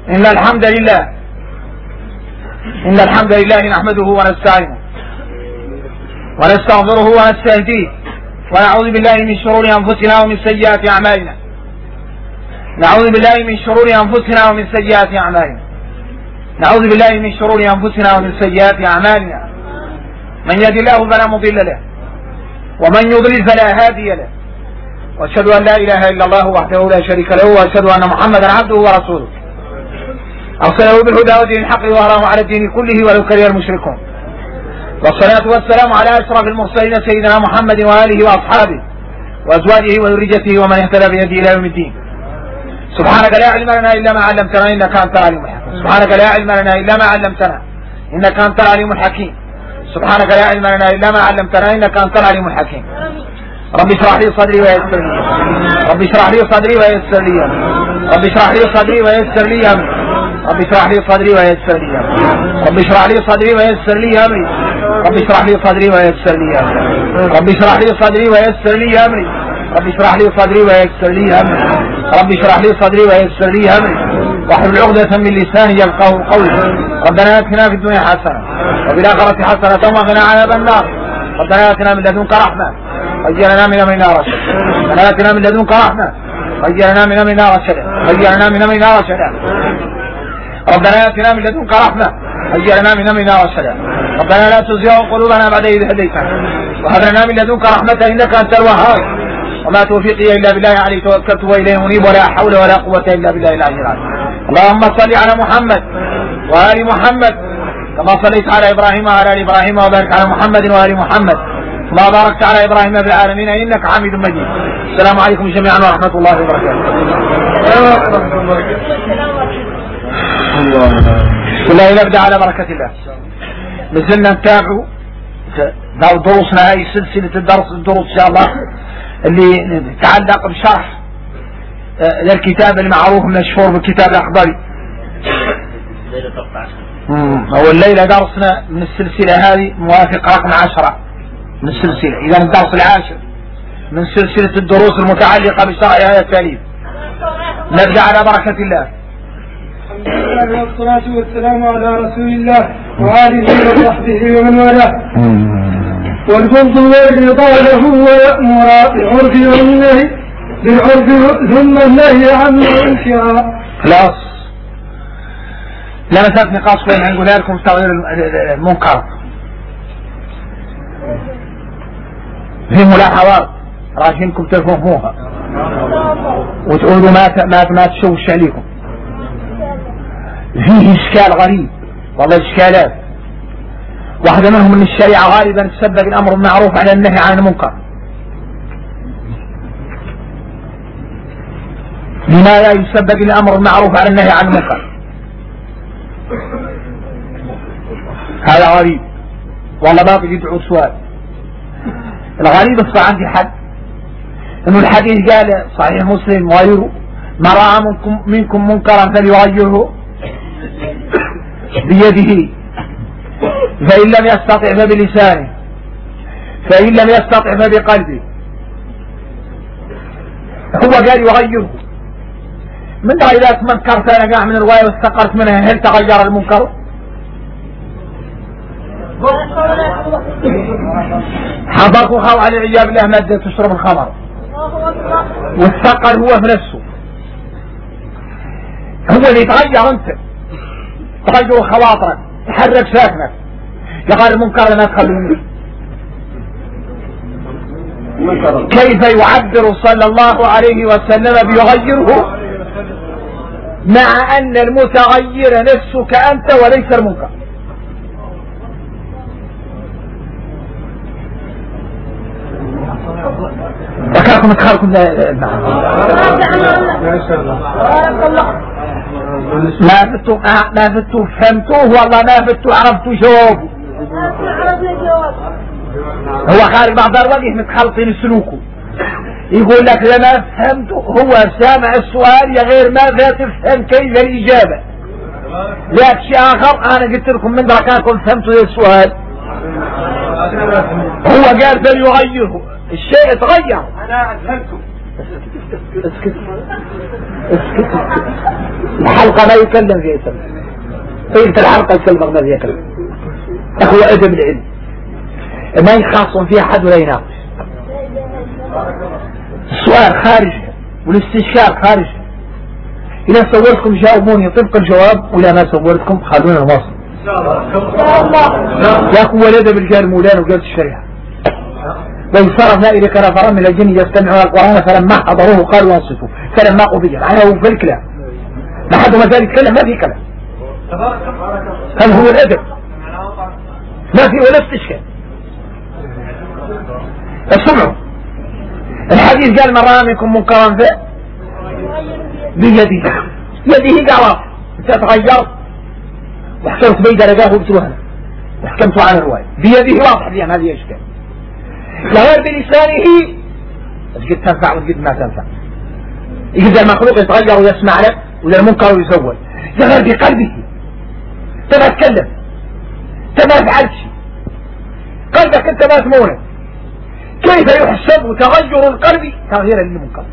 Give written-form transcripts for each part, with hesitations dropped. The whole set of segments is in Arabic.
إن الحمد لله نحمده ونستعينه ونستغفره ونستهديه ونعوذ بالله من شرور أنفسنا ومن سيئات أعمالنا. نعوذ بالله من شرور أنفسنا ومن سيئات أعمالنا. نعوذ بالله من شرور أنفسنا ومن سيئات أعمالنا. من يهد الله فلا مضل له ومن يضلل فلا هادي له. وأشهد أن لا إله إلا الله وحده لا شريك له وأشهد أن محمدا عبده ورسوله أرسله بالهدى ودين الحق وظهره على الدين كله ولو كره المشركون. والصلاة والسلام على أشرف المرسلين سيدنا محمد وآله وأصحابه وأزواجه وذريته ومن اهتدى بهديه إلى يوم الدين. سبحانك لا علم لنا إلا ما علمتنا إنك أنت العليم الحكيم. سبحانك لا علم لنا إلا ما علمتنا إنك أنت العليم الحكيم. سبحانك لا علم لنا إلا ما علمتنا إنك أنت العليم الحكيم. رب اشرح لي صدري ويسر لي رب اشرح لي صدري ويسر لي رب اشرح لي صدري ويسر لي أمري رب اشرح لي صدري ويسر لي رب اشرح لي صدري ويسر لي أمري رب اشرح لي صدري ويسر لي رب اشرح لي صدري ويسر لي أمري رب اشرح لي صدري ويسر لي أمري رب اشرح لي صدري ويسر لي أمري واحلل عقدة من لساني يفقهوا قولي. ربنا آتنا في الدنيا حسنة وفي الآخرة حسنة وقنا عذاب النار. ربنا آتنا من لدنك رحمة وهيئ لنا من أمرنا رشدا. ربنا آتنا من لدنك رحمة وهيئ لنا من أمرنا رشدا. وهيئ لنا من أمرنا رشدا. ربنا آتنا من لدنك رحمة وهيئ لنا من أمرنا رشدا. ربنا لا تزغ قلوبنا بعد إذ هديتنا وهب لنا من لدنك رحمة إنك أنت الوهاب. وما توفيقي إلا بالله عليه توكلت وإليه منيب ولا حول ولا قوة إلا بالله العلي العظيم. اللهم صل على محمد وآل محمد كما صليت على إبراهيم وعلى آل إبراهيم وبارك على محمد وآل محمد كما باركت على إبراهيم في العالمين إنك حميد مجيد. السلام عليكم جميعا ورحمة الله وبركاته. بسم الله نبدأ على بركة الله. نزلنا نتابع دروسنا هاي سلسلة الدروس إن شاء الله اللي تتعلق بشرح للكتاب المعروف المشهور بالكتاب الأخضري. هو الليلة درسنا من السلسلة هذه موافق رقم 10 من السلسلة. إذا الدرس العاشر من سلسلة الدروس المتعلقة بشرح هذا التأليف. نبدأ على بركة الله. والصلاة والسلام على رسول الله وآله وصحبه ومن والاه. والفضل والرضا له ويأمر بالعرف والنهي بالعرف ثم النهي عن الانكار. خلاص لا مسألة نقاش بين نقولها لكم تغيير المنكر. في ملاحظات راجينكم تفهموها وتقولوا ما تشوش عليكم. فيه إشكال غريب والله إشكالات. واحدة منهم أن الشريعة غالبا تسبق الأمر بالمعروف على النهي عن المنكر. لماذا يسبق الأمر بالمعروف على النهي عن المنكر؟ هذا غريب والله باقي يدعو سؤال. الغريب الصراحة عندي حد انه الحديث قال صحيح مسلم وغيره ما رأى منكم منكرا فليغيره بيده فإن لم يستطع فبلسانه فإن لم يستطع فبقلبه. هو قال يغيره. من إذا تمنكرت أنا قاع من الرواية واستقرت منها هل تغير المنكر؟ حضرت وخاو على عياب الله مادة تشرب الخمر والثقل هو في نفسه. هو اللي يتغير انت تغير خواطرك تحرك ساكنك يقال المنكر لا تخلوني. كيف يعبر صلى الله عليه وسلم بيغيره مع أن المتغير نفسك أنت وليس المنكر؟ ذكركم ادخالكم ما فتوا فهمتوه والله ما فتوا عرفتوا جوابه. هو خارج بعض الوجه متخلطين سلوكه يقول لك لما فهمته. هو سامع السؤال يا غير ماذا تفهم كيف الإجابة. ذاك شيء آخر أنا قلت لكم من دركانكم فهمتوا السؤال. هو قال فليغيره الشيء اتغير. أنا أفهمته اسكت الحلقة ما يكلم فيها يسمى طيلة الحلقة يكلم ما فيها كلام. هو أدب العلم ما يخاصم فيها حد ولا يناقش. السؤال خارج والاستشكال خارج. إذا صورتكم جاوبوني طبق الجواب، ولا ما صورتكم خلونا نواصل. يا أخو ولد بالجال مولان وقالت الشريعة. وإن صرفنا إليك نفرا من الجن يستمعون القرآن فلما حضروه قالوا انصتوا فلما قضي عنه في الكلام. ما حد ما زال يتكلم، ما في كلام. هذا هو الأدب، ما في ولا استشكال. اسمعوا الحديث قال من رأى منكم منكرا بيده، يده قرار. انت تغيرت وحكمت بيد لقاه بسوهنا وحكمت عن الرواية بيده واضح لي هذه اشكال. غير بلسانه قد تنفع وقد ما تنفع. إذا المخلوق يتغير ويسمع لك ولا المنكر ويزول. غير بقلبه انت ما تتكلم، انت ما فعلت شيء، قلبك انت ما تمونه. كيف يحسب تغير القلب تغييرا للمنكر؟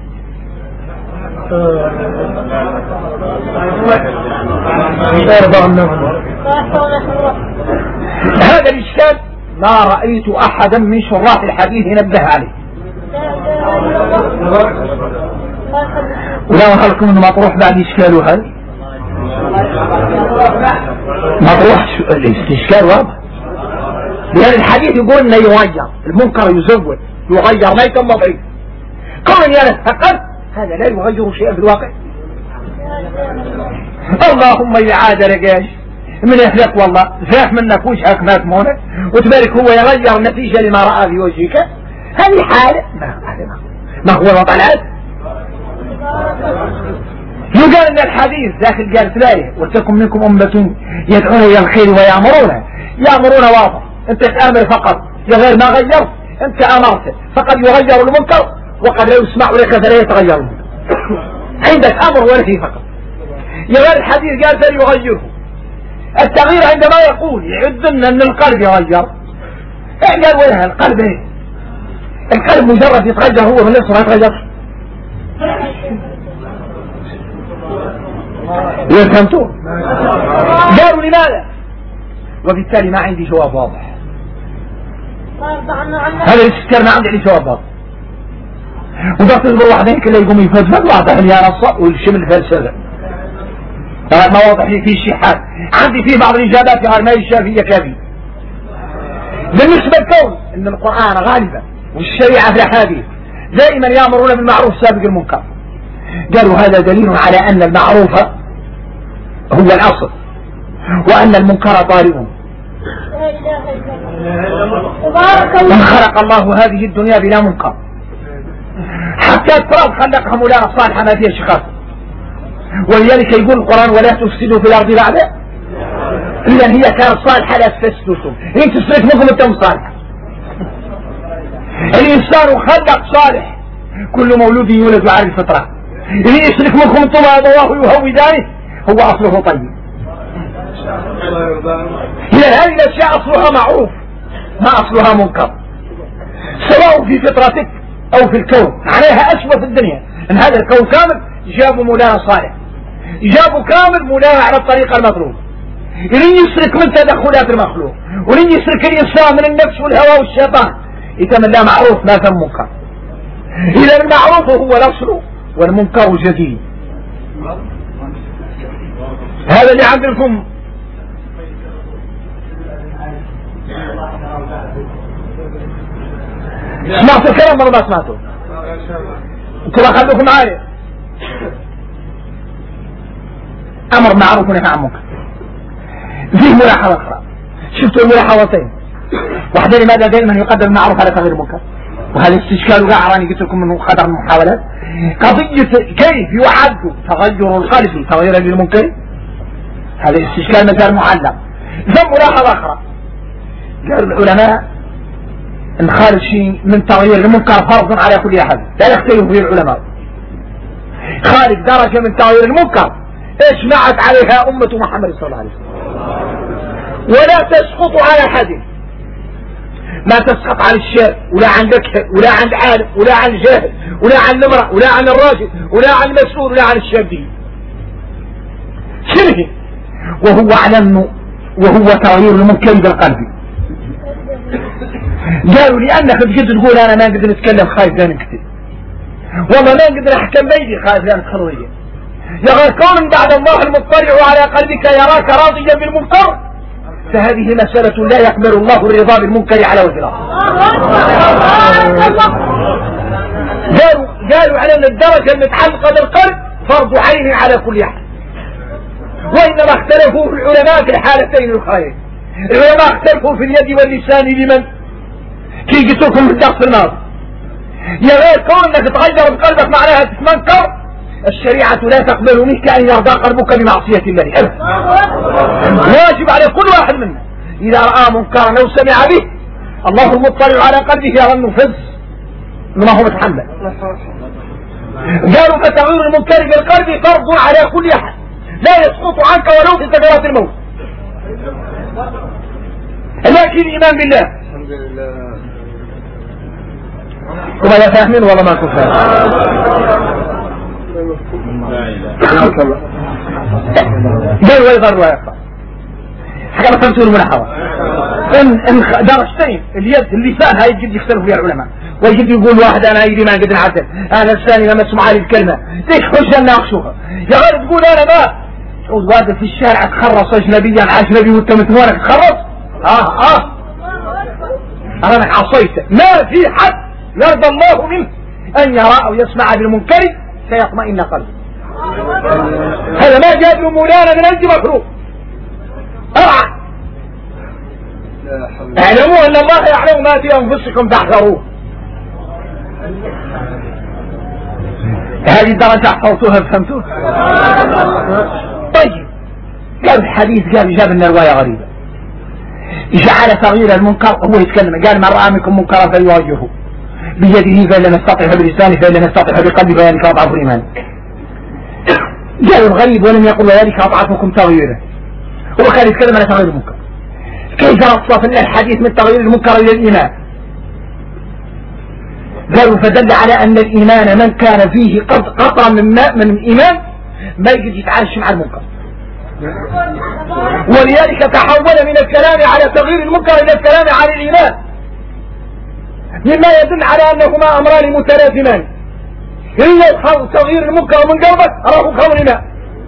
هذا الإشكال ما رأيت أحدا من شراح الحديث ينبه عليه. ولا أخلكم أنه مطروح بعد إشكاله هذا مطروح الاستشكال واضح. لأن الحديث يقول أنه يغير المنكر يزول يغير ما يتم ضعيف. قول يا نتفقد هذا لا يغير شيئا في الواقع. اللهم إذا عاد لقاش من أهلك والله زاف منك وجهك ما تمونك وتبارك هو يغير النتيجة لما رأى في وجهك. هذه حالة ما هو وطلعت. يقال أن الحديث داخل قال ثلاثة وتكن منكم أمة يدعون إلى الخير يأمرون واضح. أنت تأمر فقط غير ما غيرت، أنت أمرت فقد يغير المنكر وقد لا يسمع لك فلا يتغير المنكر. عندك أمر ونهي فقط. غير الحديث قال فليغيره. التغيير عندما يقول يعدنا أن القلب يغير. قال وين القلب ايه؟ القلب مجرد يتغير هو من نفسه ما يتغير. فهمتوا؟ قالوا لماذا؟ وبالتالي ما عندي جواب واضح. هذا الاستشكال ما عندي جواب واضح. وده تصبر واحدين كله يقوم يفزفز واضح لي انا الصق والشمل فلسفه. ما واضح لي فيه شيء حال. عندي فيه بعض الاجابات في ما الشافعيه كافي. بالنسبه لكون ان القران غالبا والشريعه في الاحاديث دائما يامرون بالمعروف سابق المنكر. قالوا هذا دليل على ان المعروف هو الاصل وان المنكر طارئ. من خلق الله هذه الدنيا بلا منكر حتى التراب خلقها مولانا الصالحة ما فيها شخاص. ولذلك يقول القرآن ولا تفسدوا في الأرض بعد إلا هي كانت صالحة لا تفسدوا. إن تسرك منكم أنتم صالحة. الإنسان خلق صالح كل مولود يولد على الفطرة. إن يسرك منكم أنتم أبواه يهودانه هو أصله طيب. إذا هذه الأشياء أصلها معروف ما أصلها منكر سواء في فطرتك أو في الكون. عليها أسوأ في الدنيا أن هذا الكون كامل جابوا مولانا صالح، جابوا كامل مولانا على الطريقة المطلوب. إذن يسرك من تدخلات المخلوق ولن يسرك الإنسان من النفس والهوى والشيطان يتم لا معروف ما ثم منكر. إذا المعروف هو الأصل والمنكر جديد. هذا اللي عندكم. سمعتوا الكلام ولا ما سمعتوا؟ انتوا خلوكم معايا. امر معروف ونهي عن منكر. فيه ملاحظه اخرى. شفتوا الملاحظتين؟ واحده لماذا دائما يقدم المعروف على تغيير المنكر؟ وهذا استشكال وقع راني قلت لكم من قدر المحاولات. قضيه كيف يعد تغير القلب تغييرا للمنكر؟ هذا استشكال مثال معلق. ثم ملاحظه اخرى قال العلماء ان خارج شيء من تغيير المنكر فرض على كل احد لا يختلف فيه العلماء. خارج درجه من تغيير المنكر اجمعت عليها امه محمد صلى الله عليه وسلم ولا تسقط على احد. ما تسقط عن الشاب ولا عن ذكر ولا عن عالم ولا عن جاهل ولا عن المرأة ولا عن الراجل ولا عن المسؤول ولا عن الشابين. شبه وهو أعلم وهو تغيير المنكر بالقلب. قالوا لأنك بجد تقول أنا ما نقدر نتكلم خايف لا نكتب، والله ما نقدر أحكم بيدي خايف لا نتخرج. يا غير كون بعد الله المطلع على قلبك يراك راضيا بالمنكر، فهذه مسألة لا يقبل الله الرضا بالمنكر على وجه الأرض. قالوا على أن الدرجة المتعلقة بالقلب فرض عين على كل أحد، وإنما اختلفوا في العلماء في الحالتين الأخرين. العلماء اختلفوا في اليد واللسان لمن كي قلت لكم في الدرس الماضي. يا غير كونك تغير بقلبك معناها تتمنكر، الشريعة لا تقبل منك أن يرضى قلبك بمعصية الله أبدا. واجب على كل واحد منا إذا رأى منكرا أو سمع به الله المطلع على قلبه يرى أنه فز ما هو متحمل. قالوا فتغيير المنكر بالقلب فرض على كل أحد لا يسقط عنك ولو في سكرات الموت، لكن الإيمان بالله. الحمد لله. وما فاهمين والله ما كنت فاهم. قال ويظهر ويقع حكى ما فهمتوا الملاحظة ان درجتين اليد اللسان هاي يجب يختلف فيها العلماء، ويجب يقول واحد انا ايدي ما قد نعدل، انا الثاني لما اسمع هذه الكلمة ليش حجة ناقشوها. يا غير تقول انا ما تعود واحد في الشارع تخرص اجنبيا اجنبي وانت متمونك تخرص انك عصيت. ما في حد يرضى الله منه ان يرى او يسمع بالمنكر فيطمئن قلبه. هذا ما جاء ابن مولانا من أجل مكروه. اعلموا ان الله يعلم ما في انفسكم فاحذروه. هذه الدرجة حفظتوها فهمتوها. طيب قال الحديث قال جاب لنا رواية غريبة جعل تغيير المنكر هو يتكلم قال من رأى منكم منكرا فليواجهه بيده فإن لم يستطع بلسانه فإن لم يستطع بقلبه فذلك أضعف الإيمان. قالوا الغريب ولم يقل ذلك أضعفكم تغييره، هو كان يتكلم على تغيير المنكر. كيف أصلف لنا الحديث من تغيير المنكر إلى الإيمان؟ قالوا فدل على أن الإيمان من كان فيه قطرة من ماء من الإيمان ما يجد يتعايش مع المنكر، ولذلك تحول من الكلام على تغيير المنكر إلى الكلام على الإيمان، مما يدل على أنهما أمران متلازمان. هي تغيير المنكر من قلبك راه كون ماء،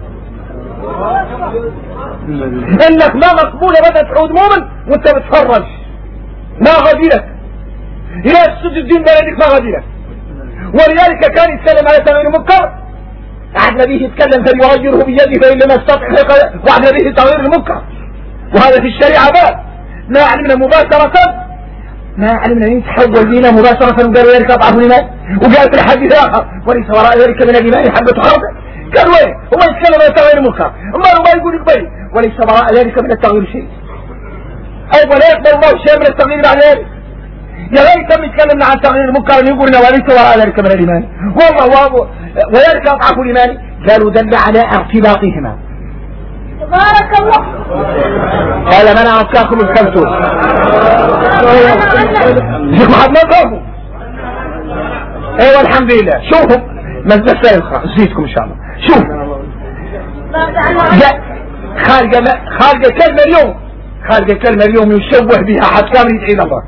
انك ما مقبول ابدا تعود مؤمن وانت بتفرج ما غادي لك الى السجد الدين بلدك ما غادي لك. ولذلك كان يتكلم على تغيير المنكر عدنا به يتكلم فليغيره بيده فإن لم يستطع وعدنا به تغيير المنكر، وهذا في الشريعة باب ما علمنا مباشرة ما علمنا ان يتحول بنا مباشرة وقال ذلك أضعف الإيمان، وقال في الحديث آخر وليس وراء ذلك من الإيمان حبة خردل. قال وين هو يتكلم عن تغيير المنكر ما يقول يقبل وليس وراء ذلك من التغيير شيء، أو ولا يقبل الله شيء من التغيير بعد ذلك. يا ليت يتكلمنا عن تغيير المنكر يقول وليس وراء ذلك من الإيمان والله وذلك أضعف الإيمان. قالوا دل على ارتباطهما. بارك الله. قال من أعطاكم الكلتون شيخ محمد فهموا. ايوه الحمد لله. شوفوا مجلس زيدكم ان شاء الله. شوف خالق كلمة اليوم يشوه بها حد كامل يدعي الله،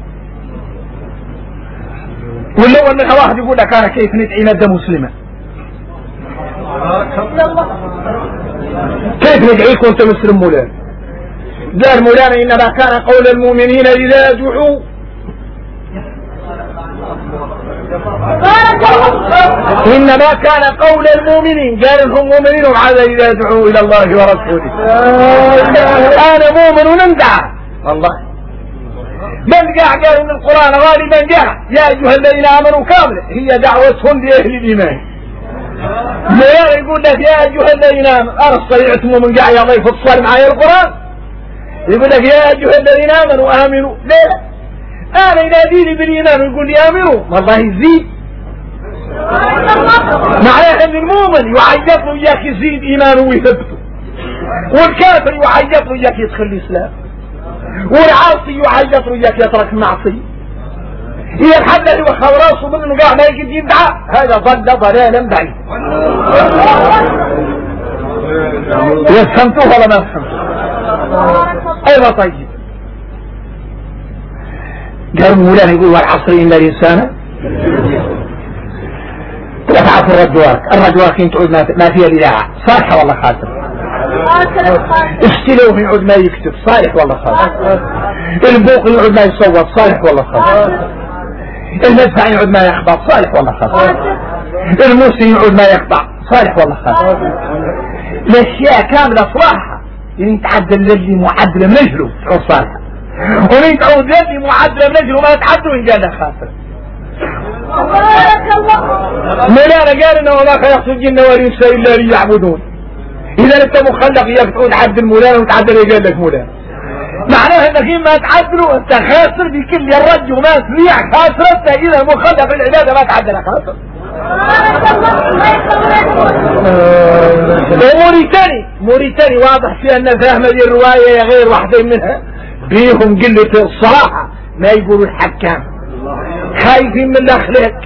والأول منها واحد يقول لك أنا كيف ندعي ندى مسلمة، كيف ندعيك وانت مسلم مولانا؟ قال مولانا إنما كان قول المؤمنين إذا دعوا إنما كان قول المؤمنين قال هم مؤمنين وعلى إذا دعوا إلى الله ورسوله. أنا مؤمن ونندع والله من قال إن القرآن غالبا جاء يا أيها الذين آمنوا كاملة هي دعوتهم لأهل الإيمان. مولانا يقول لك يا أيها الذين آمنوا أنا صريعتم ومن قاع يا الله يفصل معايا القرآن يقول لك يا أيها الذين آمنوا آمنوا. لا أنا يناديني بالإيمان ويقول لي آمنوا والله يزيد معناه أن المؤمن يعيط له إياك يزيد إيمانه ويثبته، والكافر يعيط له إياك يدخل الإسلام، والعاصي يعيط له إياك يترك المعصية. إذا الحبل وخو راسه منه قاعد ما يجي يدعى هذا ضل ضلالا بعيد. فهمتوه ولا ما فهمتوه؟ أيوة طيب. قال مولانا يقول والعصر إن الإنسان تلفع في الرجوارك تعود ما فيها الإذاعة صالحة والله خاسر. اشتلوه يعود ما يكتب صالح والله خاسر. البوق يعود ما يصوت صالح والله خاسر. المدفع يعود ما يخبط صالح والله خاسر. الموسي يعود ما يقطع صالح والله خاسر. الأشياء كاملة صلاحها يعني تعدل للي معدل منجله تعود صالحة ومن تعود للي معدل منجله ما تعدل إن جاء خاسر. مولانا قال انه وما خلقت الجن والانس الا ليعبدون. اذا انت مخلق اياك تعود عدل مولانا وتعدل قال لك مولانا معناه انك اما تعدله انت خاسر بكل الرج وما تبيع خاسر انت اذا مخلق العباده ما تعدل خاسر. وموريتاني واضح فيها ان فهم هذه الروايه غير واحده منها بيهم قله الصراحه ما يقولوا الحكام خايفين من الاخلاق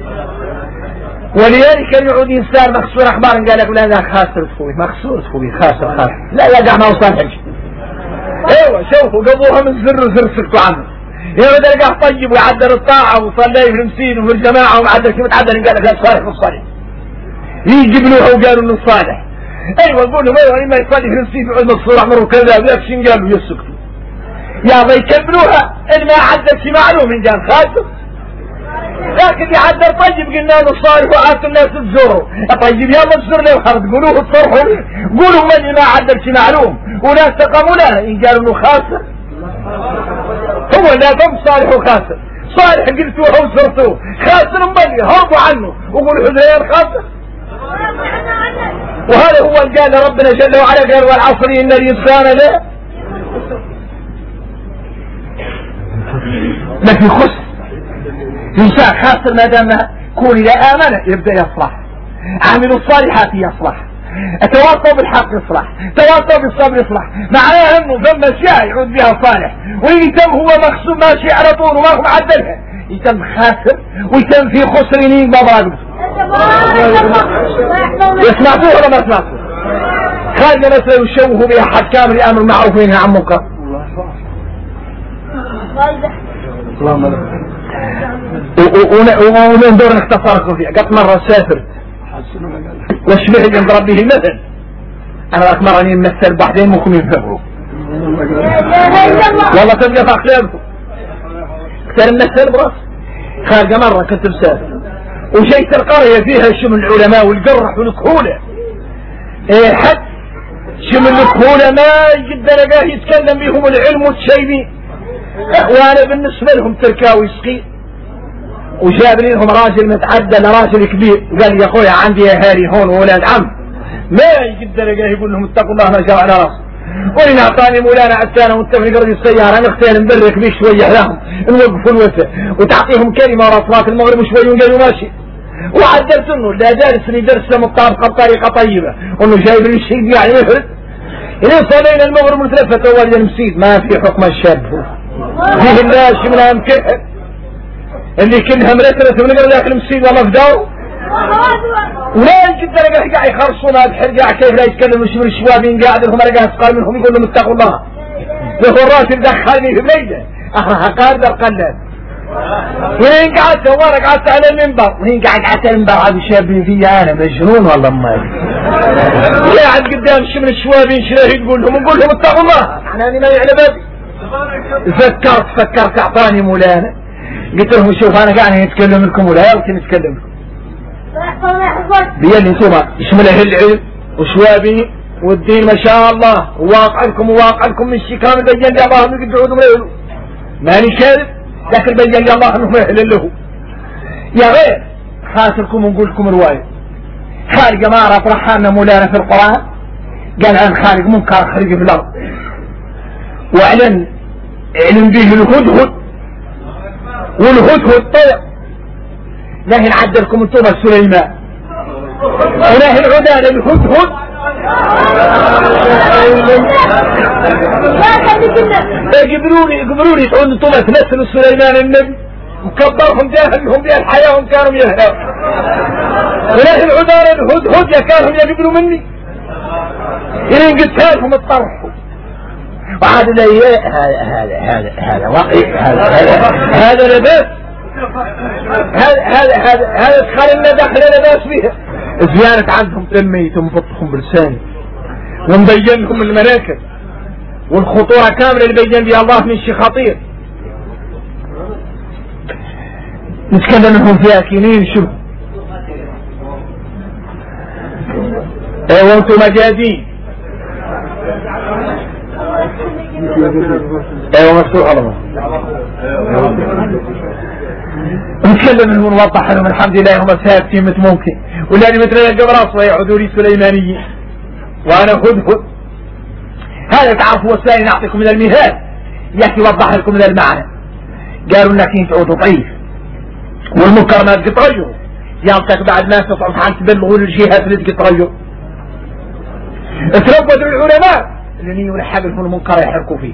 ولذلك يعود انسان مخسور اخبار قال لك لا خاسر تفوي مخسور تفوي خاسر لا يقع ما وصلحش. ايوه شوفوا قبوها من زر سكتوا عنه يقعد يلقاه طيب ويعدل الطاعه وصلي في المسجد وفي الجماعه ومعدل كيف تعدل قال لك لا صالح والصالح يجبنوها وقالوا انه صالح. ايوه يقول لهم ايوه ما يصلي في المسجد يقعد مكسور احمر وكذا ويكشن قالوا يسكتوا يا ضي يكبلوها ان ما عدل شي معلوم ان كان خاسر لكن يعدل طيب قلنا له صالح وعادت الناس تزوره طيب يلا تزور له خرج قولوه تصرحوا لي قولوا من ما عدل شي معلوم وناس تقاموا له ان قالوا انه خاسر هو لا دم صالح وخاسر صالح قلتوه وزرتوه خاسر مبني هربوا عنه وقولوا حزيان خاسر. وهذا هو اللي قال ربنا جل وعلا قال والعصر ان الانسان لا في خسر. الإنسان خاسر ما دام كون إذا آمن يبدأ يصلح عامل الصالحات يصلح التواصل بالحق يصلح تواصل بالصبر يصلح معناها انه ثم اشياء يعود بها صالح ويتم هو مخصوم ماشي على طول وما هو معدلها يتم خاسر ويتم في خسر ينين ما براقبه. يسمعتوه ولا ما سمعتوه؟ خالنا مثلا يشوه بها حكام الامر معروف وينهى عن منكر. وننظر نختصركم فيها. قد مرة سافر واشبه عند ربه المثل انا لك مرة نمثل بعدين ممكن يفهموا والله تبقى في اخلاقكم كان نمثل براس. خارجة مرة كنت مسافر وجيت القرية فيها شمل العلماء والقرح والكهولة حد شمل الكهولة ما يجد لقاه يتكلم بهم العلم والتشيبين وانا بالنسبة لهم تركاوي سقي وجاب لهم راجل متعدل راجل كبير وقال لي يا اخويا عندي اهالي هون وولاد عم ما يجد لقاه يقول لهم اتقوا الله ما شاء على راسه وإن اعطاني مولانا عتانه وانتفق رجل السيارة نختين نبرك بيه شوية لهم نوقفوا الوسع وتعطيهم كلمة ورا صلاة المغرب شوية ونقالوا ماشي وعدلت انه لا دارسني درسه مطابقة بطريقة طيبة وانه جايب لي الشيء يعني مفرد إذا صلينا المغرب متلفت اول المسيد ما في حكم الشاب فيه الله شملها مكهر اللي كلها مرترة ونقرأ داخل المسيد والله فداو ولا يجد لقاه قاعد يخرصون هذا الحرقاع كيف لا يتكلم من الشوابين قاعد لهم لقاه اسقال منهم يقول لهم اتقوا الله يقول الراجل دخلني في بليده اخرها قارد القلاد وين قعدت وانا قعدت على المنبر وين قعدت على المنبر هذا شابين فيا انا مجنون والله ما قاعد قدام شمل الشوابين شلاه يقول لهم نقول لهم اتقوا الله احنا ما على بالي فكرت اعطاني مولانا قلت لهم شوف انا قاعد نتكلم لكم ولا يمكن نتكلم لكم بيالي انتم يشمله العلم وشوابي والدين ما شاء الله وواقعكم من الشكام بين لي الله انه يدعوا لهم له ماني كاذب لكن بين لي الله انه ما يحل له يا غير خاطركم ونقول لكم روايه خالق ما عرف رحالنا مولانا في القران قال عن خالق منكر خرج في الارض واعلن به الهدهد والهدهد طير ناهي نعدلكم انتم سليمان وناهي العدال الهدهد قبلوني تقول انتم تمثلوا سليمان النبي وكبرهم جاهلهم بها الحياة وهم كانوا يهلوا. ولكن عذار الهدهد كانوا يقبلوا مني إلين قلت لهم اطرحوا وعاد لي هذا وقي هذا لباس هذا ادخلنا داخل لباس فيها زيانة عندهم تميت ومفطهم بلساني ونبين لهم المناكب والخطورة كاملة اللي بين بها الله من شيء خطير. نتكلم منهم فيها كينين شو ايوه انتم مجازين ايوه مفتوح الله نتكلم منهم ونوضح لهم الحمد لله هم ثابتين مت ممكن ولاني مثل الجبراس ويعودوا لي سليمانيين وانا هدهد. هذا تعرفوا وسائل نعطيكم من المثال يحكي يوضح لكم من المعنى. قالوا انك انت تعود ضعيف والمنكر ما تقطعيه يعطيك بعد ما تستطيعوا حال تبلغوا للجهات اللي تقطعيه. تربوا العلماء اللي يلحق لهم المنكر يحركوا فيه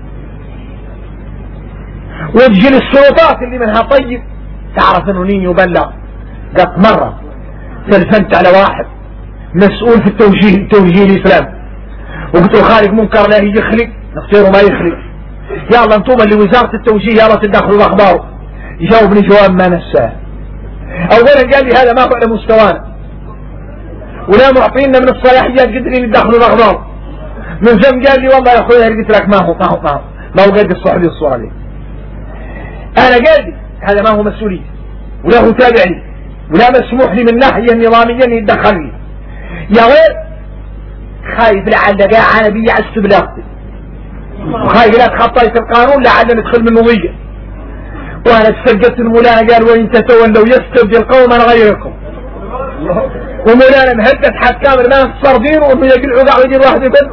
وتجي للسلطات اللي منها طيب تعرف انه نين يبلغ. قط مرة تلفنت على واحد مسؤول في التوجيه الاسلام وقلت له خالق منكر لا يخلق نختاره ما يخلق يلا انتم اللي وزارة التوجيه يلا تدخلوا باخباره. جاوبني جواب ما نساه. اولا قال لي هذا ما هو على مستوانا ولا معطينا من الصلاحيات قدرين يدخلوا باخباره. من ثم قال لي والله يا اخوي قلت لك ما هو قد الصحبي الصورة دي. انا قال لي هذا ما هو مسؤولية ولا هو تابع لي ولا مسموح لي من ناحية نظاميا يتدخل لي. يا غير خايف لعل قاعة نبي عشت بلاغتي وخايف لا تخطيت القانون لعل ندخل من وضية. وانا تسجدت المولانا قال وان تتولوا يستبدل قوما غيركم ومولانا مهدد حكام الناس صردين وانه يقلعوا قاعد يدير واحد يبل.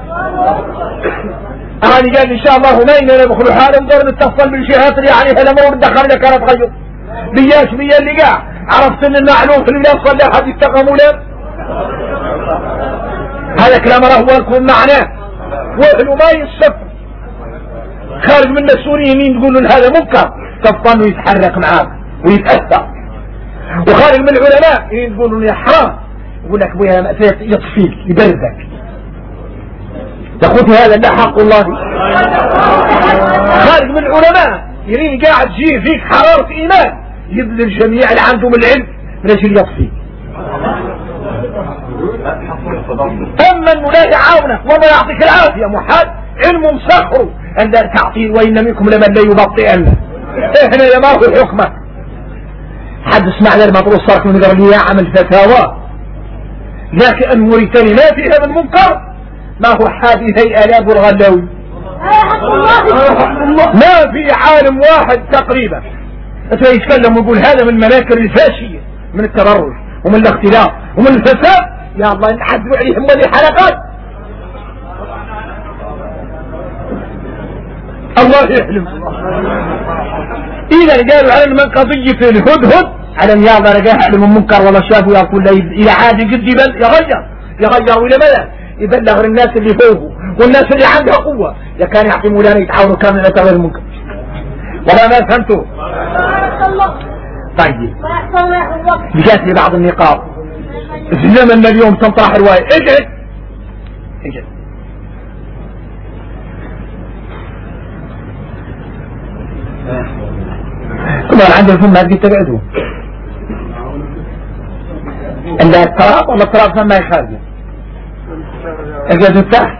أهاني قال إن شاء الله همين ندخلوا حالهم دور نتصل بالجهات اللي عليها الأمر ودخلنا كانت غير بياش بيا اللي قاع عرفت ان المعلوم في الولاية صلى حد يتقاموا له. هذا كلام راه لكم معناه وإنه ما يصف خارج من السوريين تقول له هذا منكر تفضل يتحرك معاك ويتأثر. وخارج من العلماء يقولوا له يا حرام يقول لك بيها يطفيك يبردك تاخذ هذا ده حق الله. خارج من العلماء يرين قاعد جيه فيك حرارة ايمان يبذل الجميع اللي عندهم العلم من اجل يطفيك. اما انه لا يعاونك والله يعطيك العافية محال علم مسخر ان لا تعطيه وان منكم لمن لا يبطئن. احنا يا ما هو حكمك حد سمعنا المطروس صارك من قبل لي عمل فتاوى لكن موريتاني ما فيها من منكر ما هو حادث الآلاب والغلاوي ما في عالم واحد تقريبا يتكلم ويقول هذا من مناكر الفاشية من التبرج ومن الاختلاف ومن الفساد. يا الله نحدوا عليهم ولي حلقات الله يحلم. إذا قالوا على من قضية الهدهد على ان يا الله رجاها علم المنكر ولا شافوا يقول لا إلى عادي قد يغير ولا ماذا يبلغ الناس اللي فوقه والناس اللي عندها قوة يا كان يعطي مولانا يتعاونوا كامل على تغيير المنكر ولا ما فهمتوا. طيب جات لي بعض النقاط في زمننا اليوم تنطرح رواية اجعل طبعا عند الفم هذه تبعدوا عندها التراب ولا التراب فما يخرج اجازوا تحت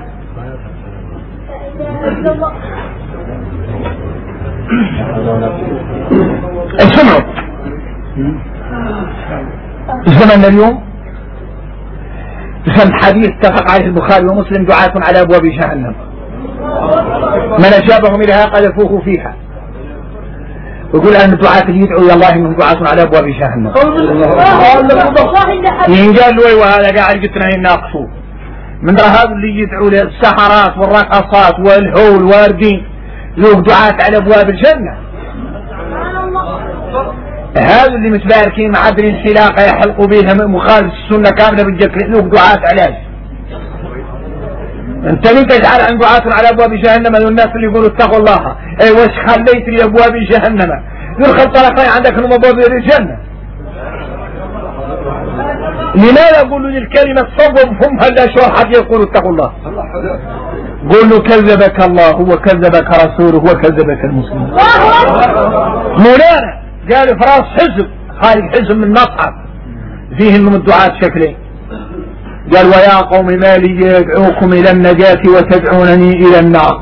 اسمعوا زمننا اليوم فهم حديث اتفق عليه البخاري ومسلم دعاة على ابواب جهنم من اجابهم اليها قذفوه فيها. ويقول ان الدعاة اللي يدعوا الى الله انهم دعاة على ابواب جهنم. ينقال له وهذا قاعد قلتنا يناقشوا من هذا اللي يدعوا للسحرات والرقصات والهول واردين له دعاة على ابواب الجنة. هذا اللي متباركين معدرين حلاقة يحلقوا بها مخالف السنة كاملة بالجكر له دعاة علاج. انت من تجعل عن دعاة على ابواب جهنم الناس اللي يقولوا اتقوا الله اي وش خليت لي ابواب جهنم يدخل طرفين عندك انهم ابواب الجنة. لماذا اقول له الكلمة تصوب فمها لا شو حد يقول اتقوا الله؟ قول له كذبك الله وكذبك رسوله وكذبك المسلمين. مولانا قال فراس حزب خارج حزب من مصحف فيه من الدعاة شكلين. قال ويا قوم ما لي يدعوكم الى النجاة وتدعونني الى النار.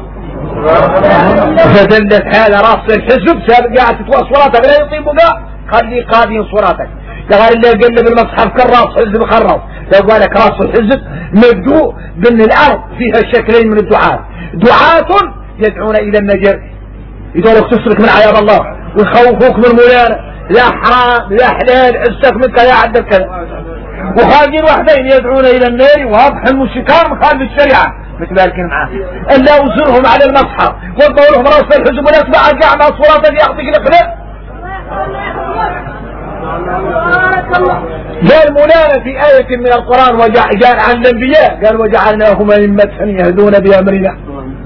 فدلت هذا راس الحزب سابق قاعد تتوى صوراتك لا يطيب بقى خلي قاضي صوراتك. قال اللي يقلب المصحف كالراس حزب خرف. قال لك راس الحزب مبدوء بان الارض فيها شكلين من الدعاة. دعاة يدعون الى النجاة يقولك تسرك من عياب الله ويخوفوك من مولانا لا حرام لا حلال عزتك منك يا عبد الكلام. وخارجين وحدين يدعون الى النار واضح المشركان مخالف الشريعه متباركين معاه الا وزرهم على المصحف وضعوا لهم راس الحزب والاتباع قاع مع صوراتك يعطيك الاخلاق. قال مولانا في آية من القرآن قال عن الأنبياء قال وجعلناهم أئمة يهدون بأمرنا.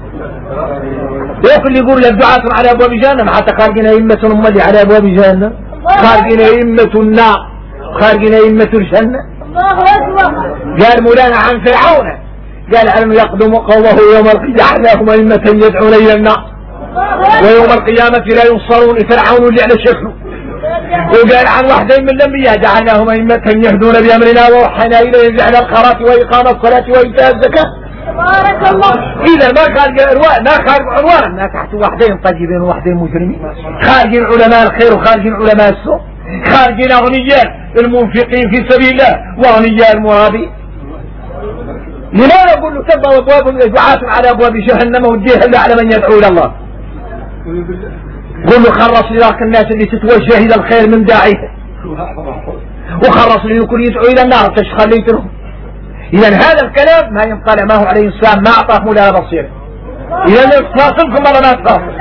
يقول يقول الدعاة على أبواب جهنم حتى خارجين أئمة هم اللي على أبواب جهنم خارجين أئمة النار خارجين أئمة الجنة. قال مولانا عن فرعون قال أن يقدم قومه يوم القيامة جعلناهم أئمة يدعون إلى النار ويوم القيامة لا ينصرون فرعون اللي على شكله. وقال عن واحدين من الأنبياء جعلناهم أئمة يهدون بأمرنا ووحينا إليهم جعل الخيرات وإقام الصلاة وإيتاء الزكاة. بارك الله. إذا ما خارج عنوان ما خارج عنوان ما تحت واحدين طيبين وواحدين مجرمين خارجين علماء الخير وخارجين علماء السوء خارجين أغنياء المنفقين في سبيل الله وأغنياء المرابين. لماذا أقول له تبقى أبواب دعاة على أبواب جهنم وديها إلا على من يدعو إلى الله. قل له خرص لذاك الناس اللي تتوجه إلى الخير من داعيه وخرص لكل يدعو إلى النار تش خليت له. إذا هذا الكلام ما ينطلع معه عليه السلام ما أعطاه مولانا بصير. إذا تواصلكم مرة ما تواصل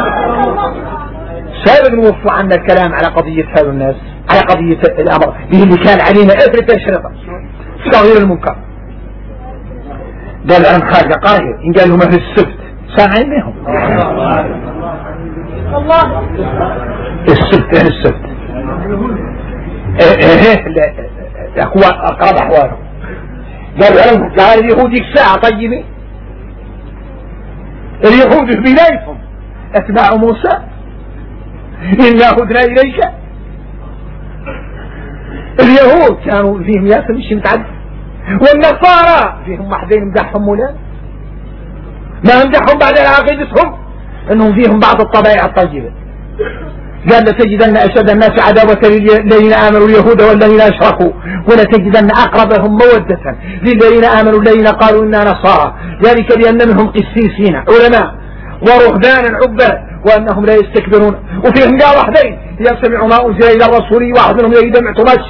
سابق نوفوا عنا الكلام على قضية هذا الناس على قضية الأمر اللي كان علينا إفرة تشرطة تغيير المنكر. قال عن خارج قاهر إن قال لهم أهل السبت سامعين منهم الله السبت أهل السبت أقرب أحواله. قال اليهود ساعة طيبة اليهود في بدايتهم أتباع موسى إنا هدنا إليك. اليهود كانوا فيهم ياسر مش متعدد والنصارى فيهم واحدين مدحهم مولانا ما مدحهم بعد عقيدتهم انهم فيهم بعض الطبائع الطيبة. قال لتجدن اشد الناس عداوة للذين امنوا اليهود والذين اشركوا ولتجدن اقربهم مودة للذين امنوا الذين قالوا انا نصارى ذلك بان منهم قسيسين علماء ورهبانا عباد وانهم لا يستكبرون. وفيهم قال واحدين يسمعوا ما انزل الى الرسول واحد منهم يدمع تمش.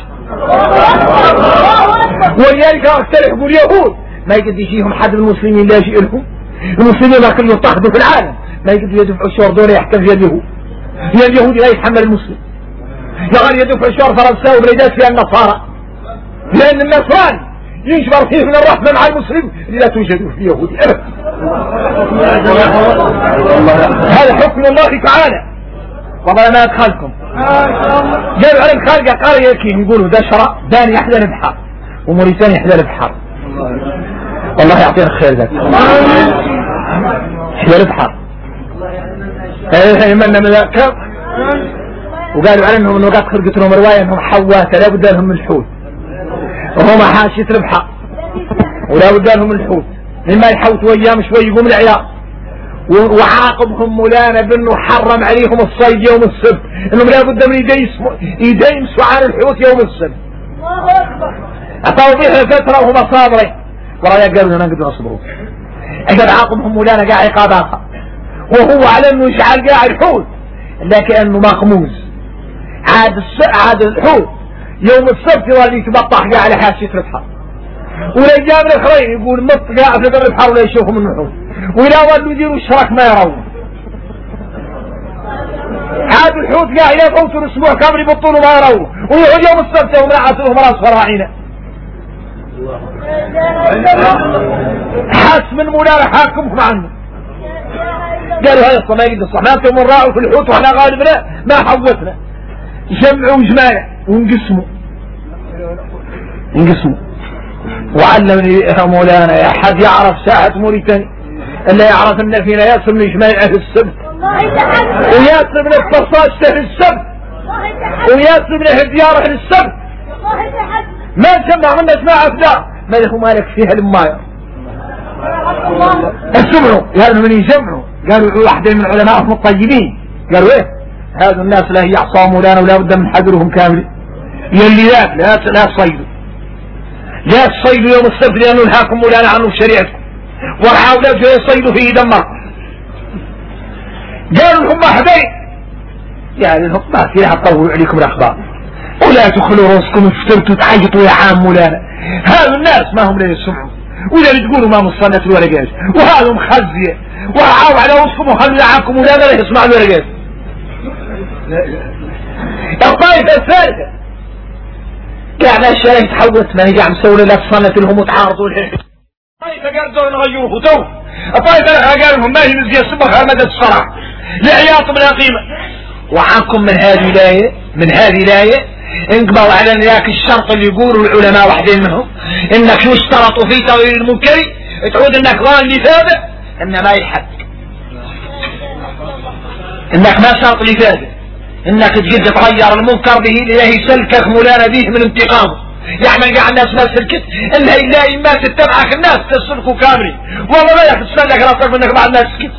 ولذلك اختلفوا اليهود ما يقدر يجيهم حد من المسلمين لا يجي لهم. المسلمين ما كانوا يضطهدوا في العالم ما يقدروا يدفعوا الشهر دون يحكم فيها اليهود. هي اليهود لا يتحمل المسلم يغير يدفع الشهر فرنسا وبلادات فيها النصارى لان النصراني يجبر فيه من الرحمة مع المسلم لا توجد في اليهود ابدا. هذا حكم الله تعالى والله ما ادخلكم. جاءوا على الخارجة قرية كي نقولوا ده شرع داني يحلى البحر وموريتاني يحلى البحر والله يعطينا الخير ذاك يحلى البحر يمنى من ذاك. وقالوا على انهم انه قد خرجت لهم رواية انهم حوات لا بد لهم من الحوت وهم حاشية البحر ولا بد لهم من الحوت مما يحوت ويام شوي يقوم العيال. وعاقبهم مولانا بانه حرم عليهم الصيد يوم السبت انهم لا بد من يديمسوا عن الحوت يوم السبت. اعطوا بها فترة وهم صابرين ورايا قالوا لنا نقدر نصبروا. اجل عاقبهم مولانا قاع عقاب اخر وهو على انه يجعل قاع الحوت لكنه مخموز. عاد الحوت يوم السبت يولي يتبطح قاع على حاشية البحر والايام الاخرين يقول مط قاع في قبل البحر ولا يشوفوا من الحوت وإذا ولوا يديروا الشرك ما يرون. عاد الحوت قاع يفوتوا الاسبوع كامل يبطلوا ما يرون ويقعد يوم السبت يوم العصر راس فراعينه. حس من مولانا حاكمكم عنه قالوا هذا ما يقدر الصح، ما انتم نراعوا في الحوت واحنا غالبنا ما حوتنا. جمعوا جماعة وانقسموا وعلمني يا مولانا يا حد يعرف ساعة موريتاني اللي يعرف ان فينا ياسر من جماعة اهل السبت وياسر من الفصاص اهل السبت وياسر من اهل ديار اهل السبت ما نسمع منا اسماء افدار ما له مالك فيها المايه. اسمعوا قالوا من يجمعوا قالوا واحدين من علمائهم الطيبين قالوا ايه هذا الناس لا هي عصا مولانا ولا بد من حذرهم كامل يلي لا تصيدوا لا تصيدوا يوم السبت لانه نهاكم مولانا عنه في شريعتكم ورعاوا لا يصيدوا فيه دمر. قالوا لهم حبيب يعني لهم ما فيها تطولوا عليكم الاخبار ولا تدخلوا راسكم افترتوا تعيطوا يا عام مولانا. هذا الناس ما هم لا يسمعوا ولا بتقولوا ما مصنت ولا جاز وهذا مخزيه ورعاوا على وسطكم وخلوا عنكم ولا لا يسمعوا ولا جاز. الطائفة الثالثة يعني الشريعة تحولت ما هي عم سووا لا تصنت لهم وتعارضوا الطائفة قالوا نغيروه تو الطائفة قالوا لهم ما هي مزية صبغها مدى الصراع لعياط من قيمة. وعنكم من هذه الآية انقبوا على ذاك الشرط اللي يقولوا العلماء واحدين منهم انك يشترط في تغيير المنكر تعود انك ظان لثابت ان ما يحد انك ما شرط لثابت انك تجد تغير المنكر به لله يسلكك مولانا به من انتقامه. يعني قاعد الناس ما سلكت الا الا ما تتبعك الناس تسلكوا كاملين والله ما ياك تسلك راسك منك بعد الناس سكت.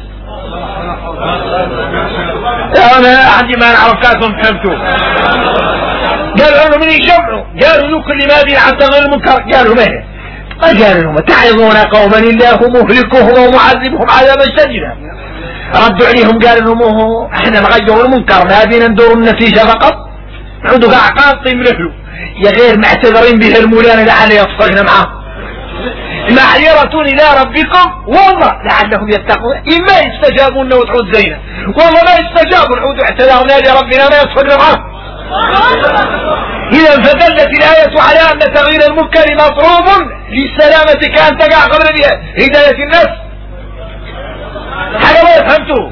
انا عندي ما نعرف كاسهم فهمتوا. قالوا انه من يجمعوا قالوا له كل ما بين عن تغيير المنكر قالوا ما هي قالوا لهم تعظون قوما الله مهلكهم ومعذبهم عذابا شديدا. ردوا عليهم قالوا لهم احنا نغير المنكر ما بينا ندور النتيجة فقط نعودوا قاعقات يملكلوا يا غير معتذرين به المولانا لعل يصفقنا معاه معذرة الى ربكم والله لعلهم يتقون اما يستجابون وتعود زينا والله ما يستجابوا نعودوا اعتذرنا لربنا ما يصفقنا معاه. إذا فدلت الآية على أن تغيير المنكر مطلوب لسلامتك أن تقع قبل هداية الناس. حاجة ما يفهمتوه.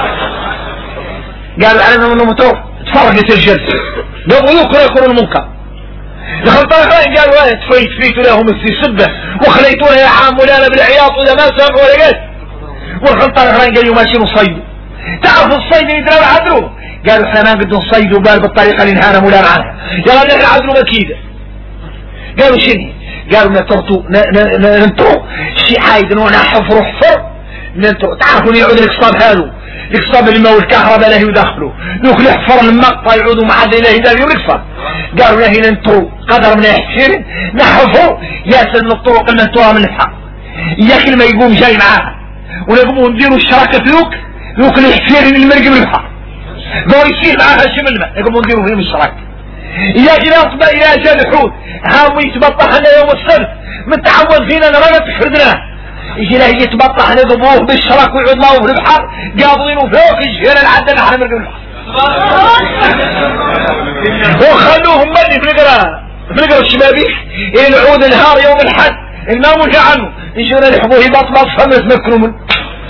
قالوا علينا منه متوف تفرقت الجلسة قبل يكره المنكر دخل طريقين قالوا تفيتوا لهم السبة وخليتونا يا عام مولانا بالعياط وإذا ما سمعوا ولا قال ودخل طريقين قالوا ماشي نصيدوا تعرفوا الصيد يدروا عدلوه قالوا احنا ما قد نصيد وبال بالطريقة اللي نهانا مولانا عنها قالوا نحن عدلوا مكيدة. قالوا شنو قالوا ننطروا شي عايد نونا حفر ننطروا تعرفوا يعود الاقصاب هذا الاقصاب اللي ما هو الكهرباء له يدخلوا نوك يحفر المقطع يعودوا مع هذا له يدخلوا الاقصاب. قالوا له ننطروا قدر من يحفر نحفر ياسر من الطرق المنطورة من الحق ياكل ما يقوم جاي معاها ونقوموا نديروا الشراكة لوك اللي يحفر من المرق من الحق قالوا يصير معاها شمل الماء يقوموا نديروا فيهم الشراكة ياكل يصبح الى اجل الحوت هاو يتبطح لنا يوم السبت من تعود فينا نرغب تفردناه يجي له يتبطح نضبوه بالشراك ويعود معه في البحر قابضينه فوق يجي هنا العدل نحن مرق من البحر وخلوهم مالي في القرى الشبابيك العود النهار يوم الحد الماء ملقى عنه يجونا يحبوه يبطبط فم يتمكنوا منه.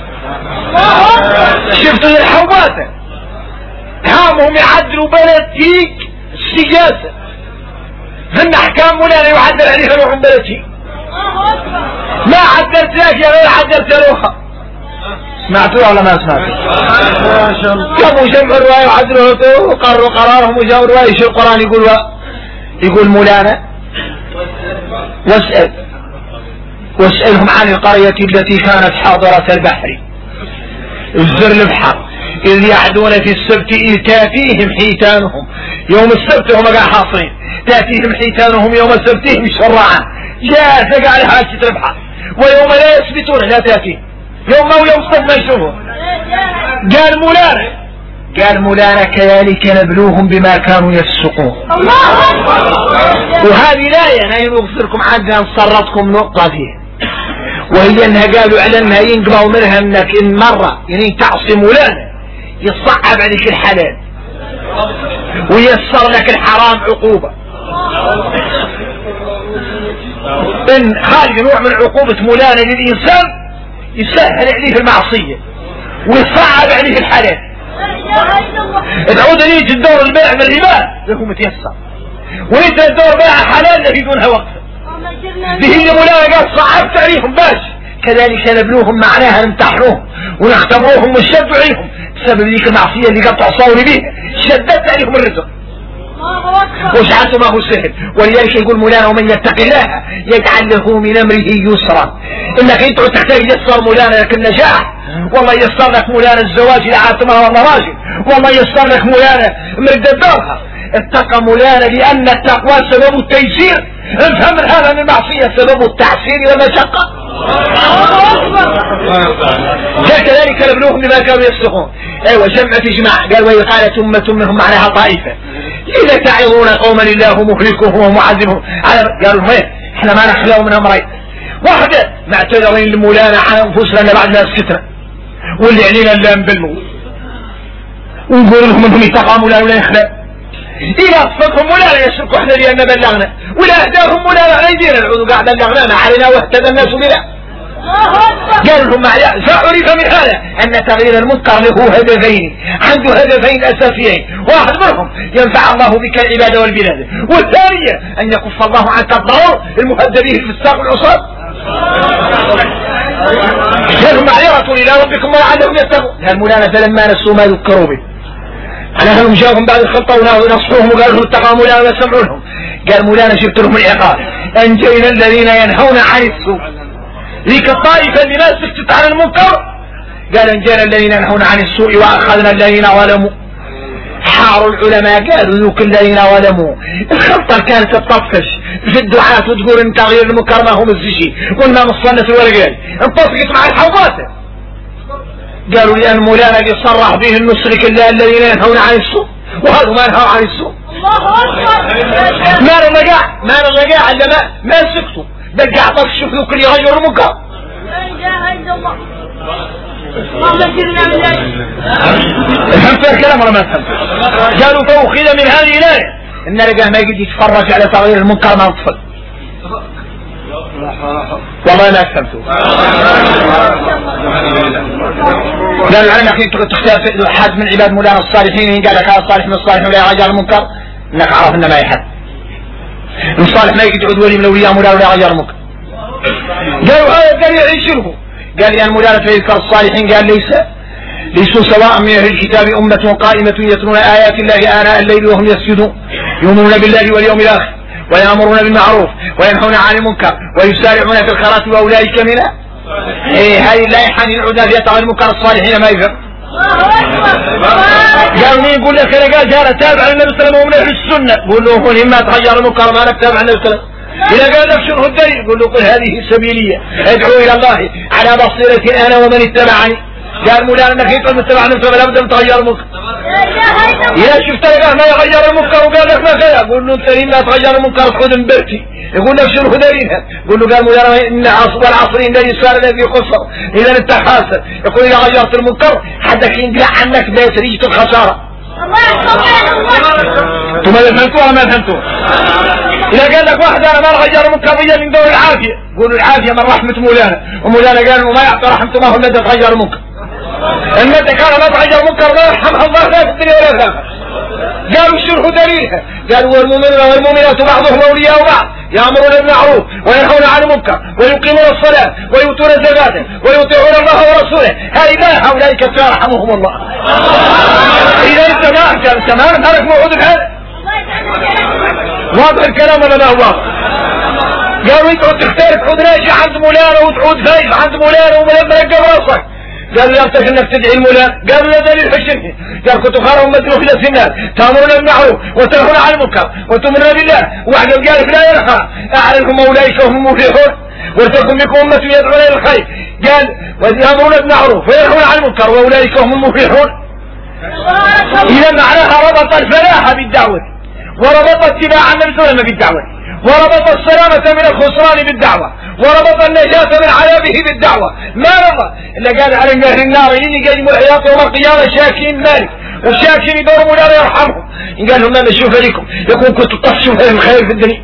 شفتوا الحواته هامهم يعدلوا بلديك السياسة هن احكام ولا يعدل عليها روح بلديك ما عدلت لك يا غير عدلت لوخة. سمعتوا ولا ما سمعتوا؟ كانوا جمعوا الرواية وعدلوا وقرروا قرارهم وجاءوا الرواية شو القرآن يقول مولانا واسألهم عن القرية التي كانت حاضرة البحر الزر البحر إذ يعدون في السبت إذ تأتيهم حيتانهم يوم السبت هم قاعد حاصرين تأتيهم حيتانهم يوم سبتهم شرعا لا تقع لها البحر ويوم لا يثبتون لا تأتيهم يوم أو يوم السبت ما يشوفون. قال مولانا كذلك نبلوهم بما كانوا يفسقون. وهذه الآية أنا يغفركم عندنا نصرتكم نقطة فيها وهي أنها قالوا على أنها ينقبوا منها أنك إن مرة يعني تعصي مولانا يصعب عليك الحلال ويسر لك الحرام عقوبة. إن خارج نوع من عقوبة مولانا للإنسان يسهل عليه المعصية ويصعب عليه الحلال. تعود ليه الدور البيع من الربا له متيسر، وانت الدور بيع حلال الذي دونها وقف. به اللي مولانا قال صعبت عليهم باش كذلك نبلوهم معناها نمتحنوهم ونختبروهم ونشدوا عليهم بسبب ذيك المعصية اللي قد تعصوني به، شددت عليهم الرزق وجعلته ما هو سهل. ولذلك يقول مولانا ومن يتق الله يجعل له من امره يسرا. انك انت تحتاج يسر مولانا لك النجاح، والله يسر لك مولانا الزواج الى عاتمها والله راجل، والله يسر لك مولانا مرد الدارها. اتقى مولانا لان التقوى سبب التيسير، افهم من هذا ان المعصية سبب التعسير والمشقة. كذلك نبلوهم بما كانوا يفسقون. ايوه جمع في جماع قال وقالت أمة منهم معناها طائفة إذا تعظون قوما الله مهلكهم ومعذبهم. قالوا وين احنا ما نخلو من امرين، واحدة معتذرين لمولانا عن انفسنا بعد ما سكتنا واللي علينا اللي نبلوا ونقول لهم انهم يتقى مولانا ولا يخلق. إذا أصفتهم مولانا يشركوا احنا لأن بلغنا، ولا أهداهم مولانا غيدين العودوا قاعد بلغنا علينا واهتدى الناس بنا. قال لهم فعرف من هذا أن تغيير المنكر له هدفين، عنده هدفين أساسيين، واحد منهم ينفع الله بك العبادة والبلاد، والثانية أن يكف الله عنك الضرر المهدد به في الساق والعصاب. قال معذرة إلى ربكم ولعلهم يتقون. قال مولانا فلما نسوا ما ذكروا به على انهم جاءهم بعد الخلطة ونصحوهم وقالوا لهم اتقوا مولانا ولا سمعوا لهم. قال مولانا جبت لهم العقاب، انجينا الذين ينهون عن السوء. ذيك الطائفة اللي ما سكتت عن المنكر قال انجينا الذين ينهون عن السوء واخذنا الذين ظلموا. حاروا العلماء قالوا ذوك الذين ظلموا الخلطة كانت تطفش في الدعاة وتقول ان تغيير المنكر ما هو مزجي وما مصنت ولا قال انطفقت مع الحوضات. قالوا لأن مولانا يصرح به النسرك الله الذين ينهون عن السوء وهذا ما ينهون عن السوء. ما الرجاع اللي ما سكتوا بقى عطاك الشوف ذوك اللي يغيروا المنكر. فهمت الكلام ولا ما فهمت؟ قالوا فأخذ من هذه الآية إن رجع ما يجي يتفرج على تغيير المنكر مع الطفل. والله ما فهمتوا. قال العلماء كنت تختار حد من عباد مولانا الصالحين قال لك هذا الصالح من الصالح ولا يغير المنكر انك عرف انه ما يحد الصالح ما يجي تعود ولي من اولياء مولانا ولا يغير المنكر. قالوا هذا قال يعيش له قال لأن مولانا فيذكر الصالحين قال ليسوا سواء من اهل الكتاب امة قائمة يتلون آيات الله آناء الليل وهم يسجدون يؤمنون بالله واليوم الآخر ويأمرون بالمعروف وينهون عن المنكر ويسارعون في الخيرات واولئك من هذه اللائحة يدعون فيها تغيير المنكر الصالحين ما يفهم. قالوا مين يقول لك انا قال جاء تابع النبي صلى الله عليه وسلم ومن اهل السنة قول له قل اما تغير المنكر ما لك تابع النبي صلى الله عليه وسلم. إذا قال لك شنو الدليل قل له قل هذه سبيلية ادعو الى الله على بصيرة انا ومن اتبعني. قال مولانا انك انت المتبع نفسه فلا بد من تغير المنكر. إذا شفت لقاه ما يغير المنكر وقال لك ما خير قول له انت لا تغير المنكر خذ مبرتي يقول لك شنو دليلها قول له قال مولانا ان والعصرين الذي صار الذي يقصر اذا انت خاسر يقول اذا غيرت المنكر حدك ينقلع عنك بيت ريجة الخسارة. ثم فهمتوها ولا ما فهمتوها؟ إذا قال لك واحد أنا ما غير المنكر من دور العافية قولوا العافية من رحمة مولانا ومولانا قال ما يعطي رحمته ما هو الذي تغير المنكر. المدى كان ما تغير منكر ما يرحمها الله لا في الدنيا ولا في الآخرة. قالوا شرحوا دليلها قالوا والمؤمنون والمؤمنات بعضهم أولياء بعض يأمرون بالمعروف وينهون عن المنكر ويقيمون الصلاة ويؤتون الزكاة ويطيعون الله ورسوله هؤلاء أولئك سيرحمهم الله. إذا أنت ما تعرف موعود بهذا واضح الكلام ولا ما هو واضح؟ قالوا انت تختار تعود راجع عند مولانا وتعود فايز عند مولانا وملما يقب راسك. قالوا لا يفتك انك تدعي المولانا قالوا لا دليل حشنه قال كنت خيرهم مدعو في الناس تامرون بالمعروف وتنهون عن المنكر وتؤمنون بالله واحد قال لك لا يرخى اعلنهم اولئك هم المفلحون ولتكن منكم امه يدعون الى الخير قال ويامرون بالمعروف وينهون عن المنكر واولئك هم المفلحون. اذا معناها ربط الفلاح بالدعوه وربط اتباع النبي صلى الله عليه وسلم بالدعوه وربط السلامة من الخسران بالدعوة وربط النجاة من عذابه بالدعوة. ما رضى إلا قال على أهل النار إني قادم الحياة يوم القيامة شاكين مالك والشاكين يدور مولانا يرحمهم. قال لهم أنا شوف لكم يكون كنت تطفشوا في الخير في الدنيا.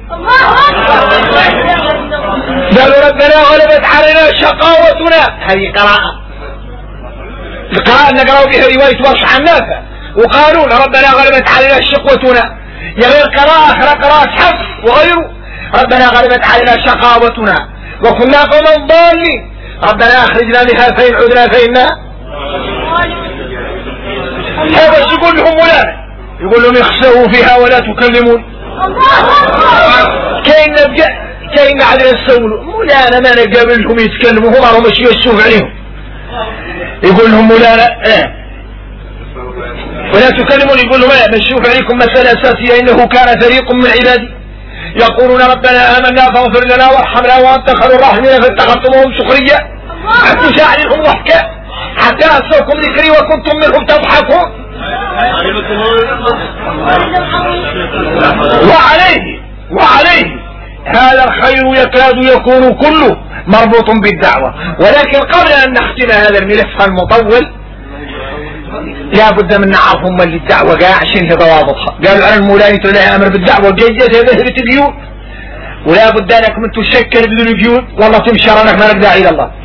قالوا ربنا غلبت علينا شقاوتنا هذه قراءة القراءة نقرأ بها رواية ورش عن نافع وقالون ربنا غلبت علينا شقوتنا، يا غير قراءة حفص وغيره ربنا غلبت علينا شقاوتنا وكنا قوما ضالين ربنا اخرجنا منها فإن عدنا فإنا. هذا يقول لهم مولانا، يقول لهم اخسئوا فيها ولا تكلمون. كاين عدنا يسولوا مولانا ما نقابلهم يتكلموا هم راهم ماشي يشوف عليهم. يقول لهم مولانا ولا تكلمون، يقول لهم ما نشوف عليكم مسألة أساسية إنه كان فريق من عبادي يقولون ربنا آمنا فاغفر لنا وارحمنا وأنت خير الراحمين فاتخذتموهم سخريا حتى شاعرهم ضحكا حتى أنسوكم ذكري وكنتم منهم تضحكون. وعليه هذا الخير يكاد يكون كله مربوط بالدعوة. ولكن قبل أن نختم هذا الملف المطول لا بد من نعرف هم اللي الدعوة قاع عشان ضوابطها. قالوا على المولاي تلاقي أمر بالدعوة جيد هذا القيود، ولا بد أنك من تشكل بدون قيود والله تمشر أنك ما لك داعي إلى الله.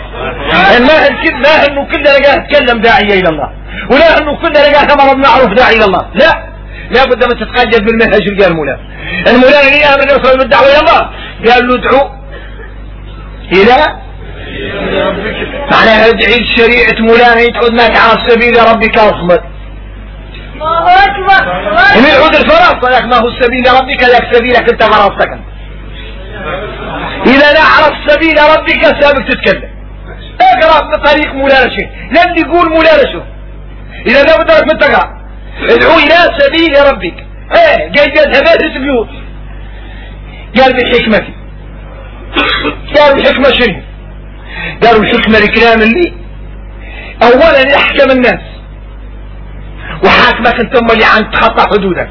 ما أنه كلنا لقاه تكلم داعية إلى الله، ولا أنه كلنا لقاه أمر بالمعروف داعي إلى الله، لا بد من تتقيد بالمنهج اللي قال المولاي. المولاي اللي آمن يوصل بالدعوة إلى الله قال له ادعو إلى معناها ادعي الشريعة مولانا يتعود معك على سبيل ربك اصمت. الله اكبر. من يعود الفرص لك ما هو سبيل ربك لك سبيلك انت فرصتك. اذا لا عرف سبيل ربك سابق تتكلم اقرا بطريق مولانا شيء لن يقول مولانا شو اذا لا بدك من تقرا ادعو الى سبيل ربك. قال هذا البيوت قال بحكمتي. قالوا الحكمة شنو؟ قالوا الحكمة الكلام اللي اولا يحكم الناس وحاكمك انت اللي عن تخطى حدودك،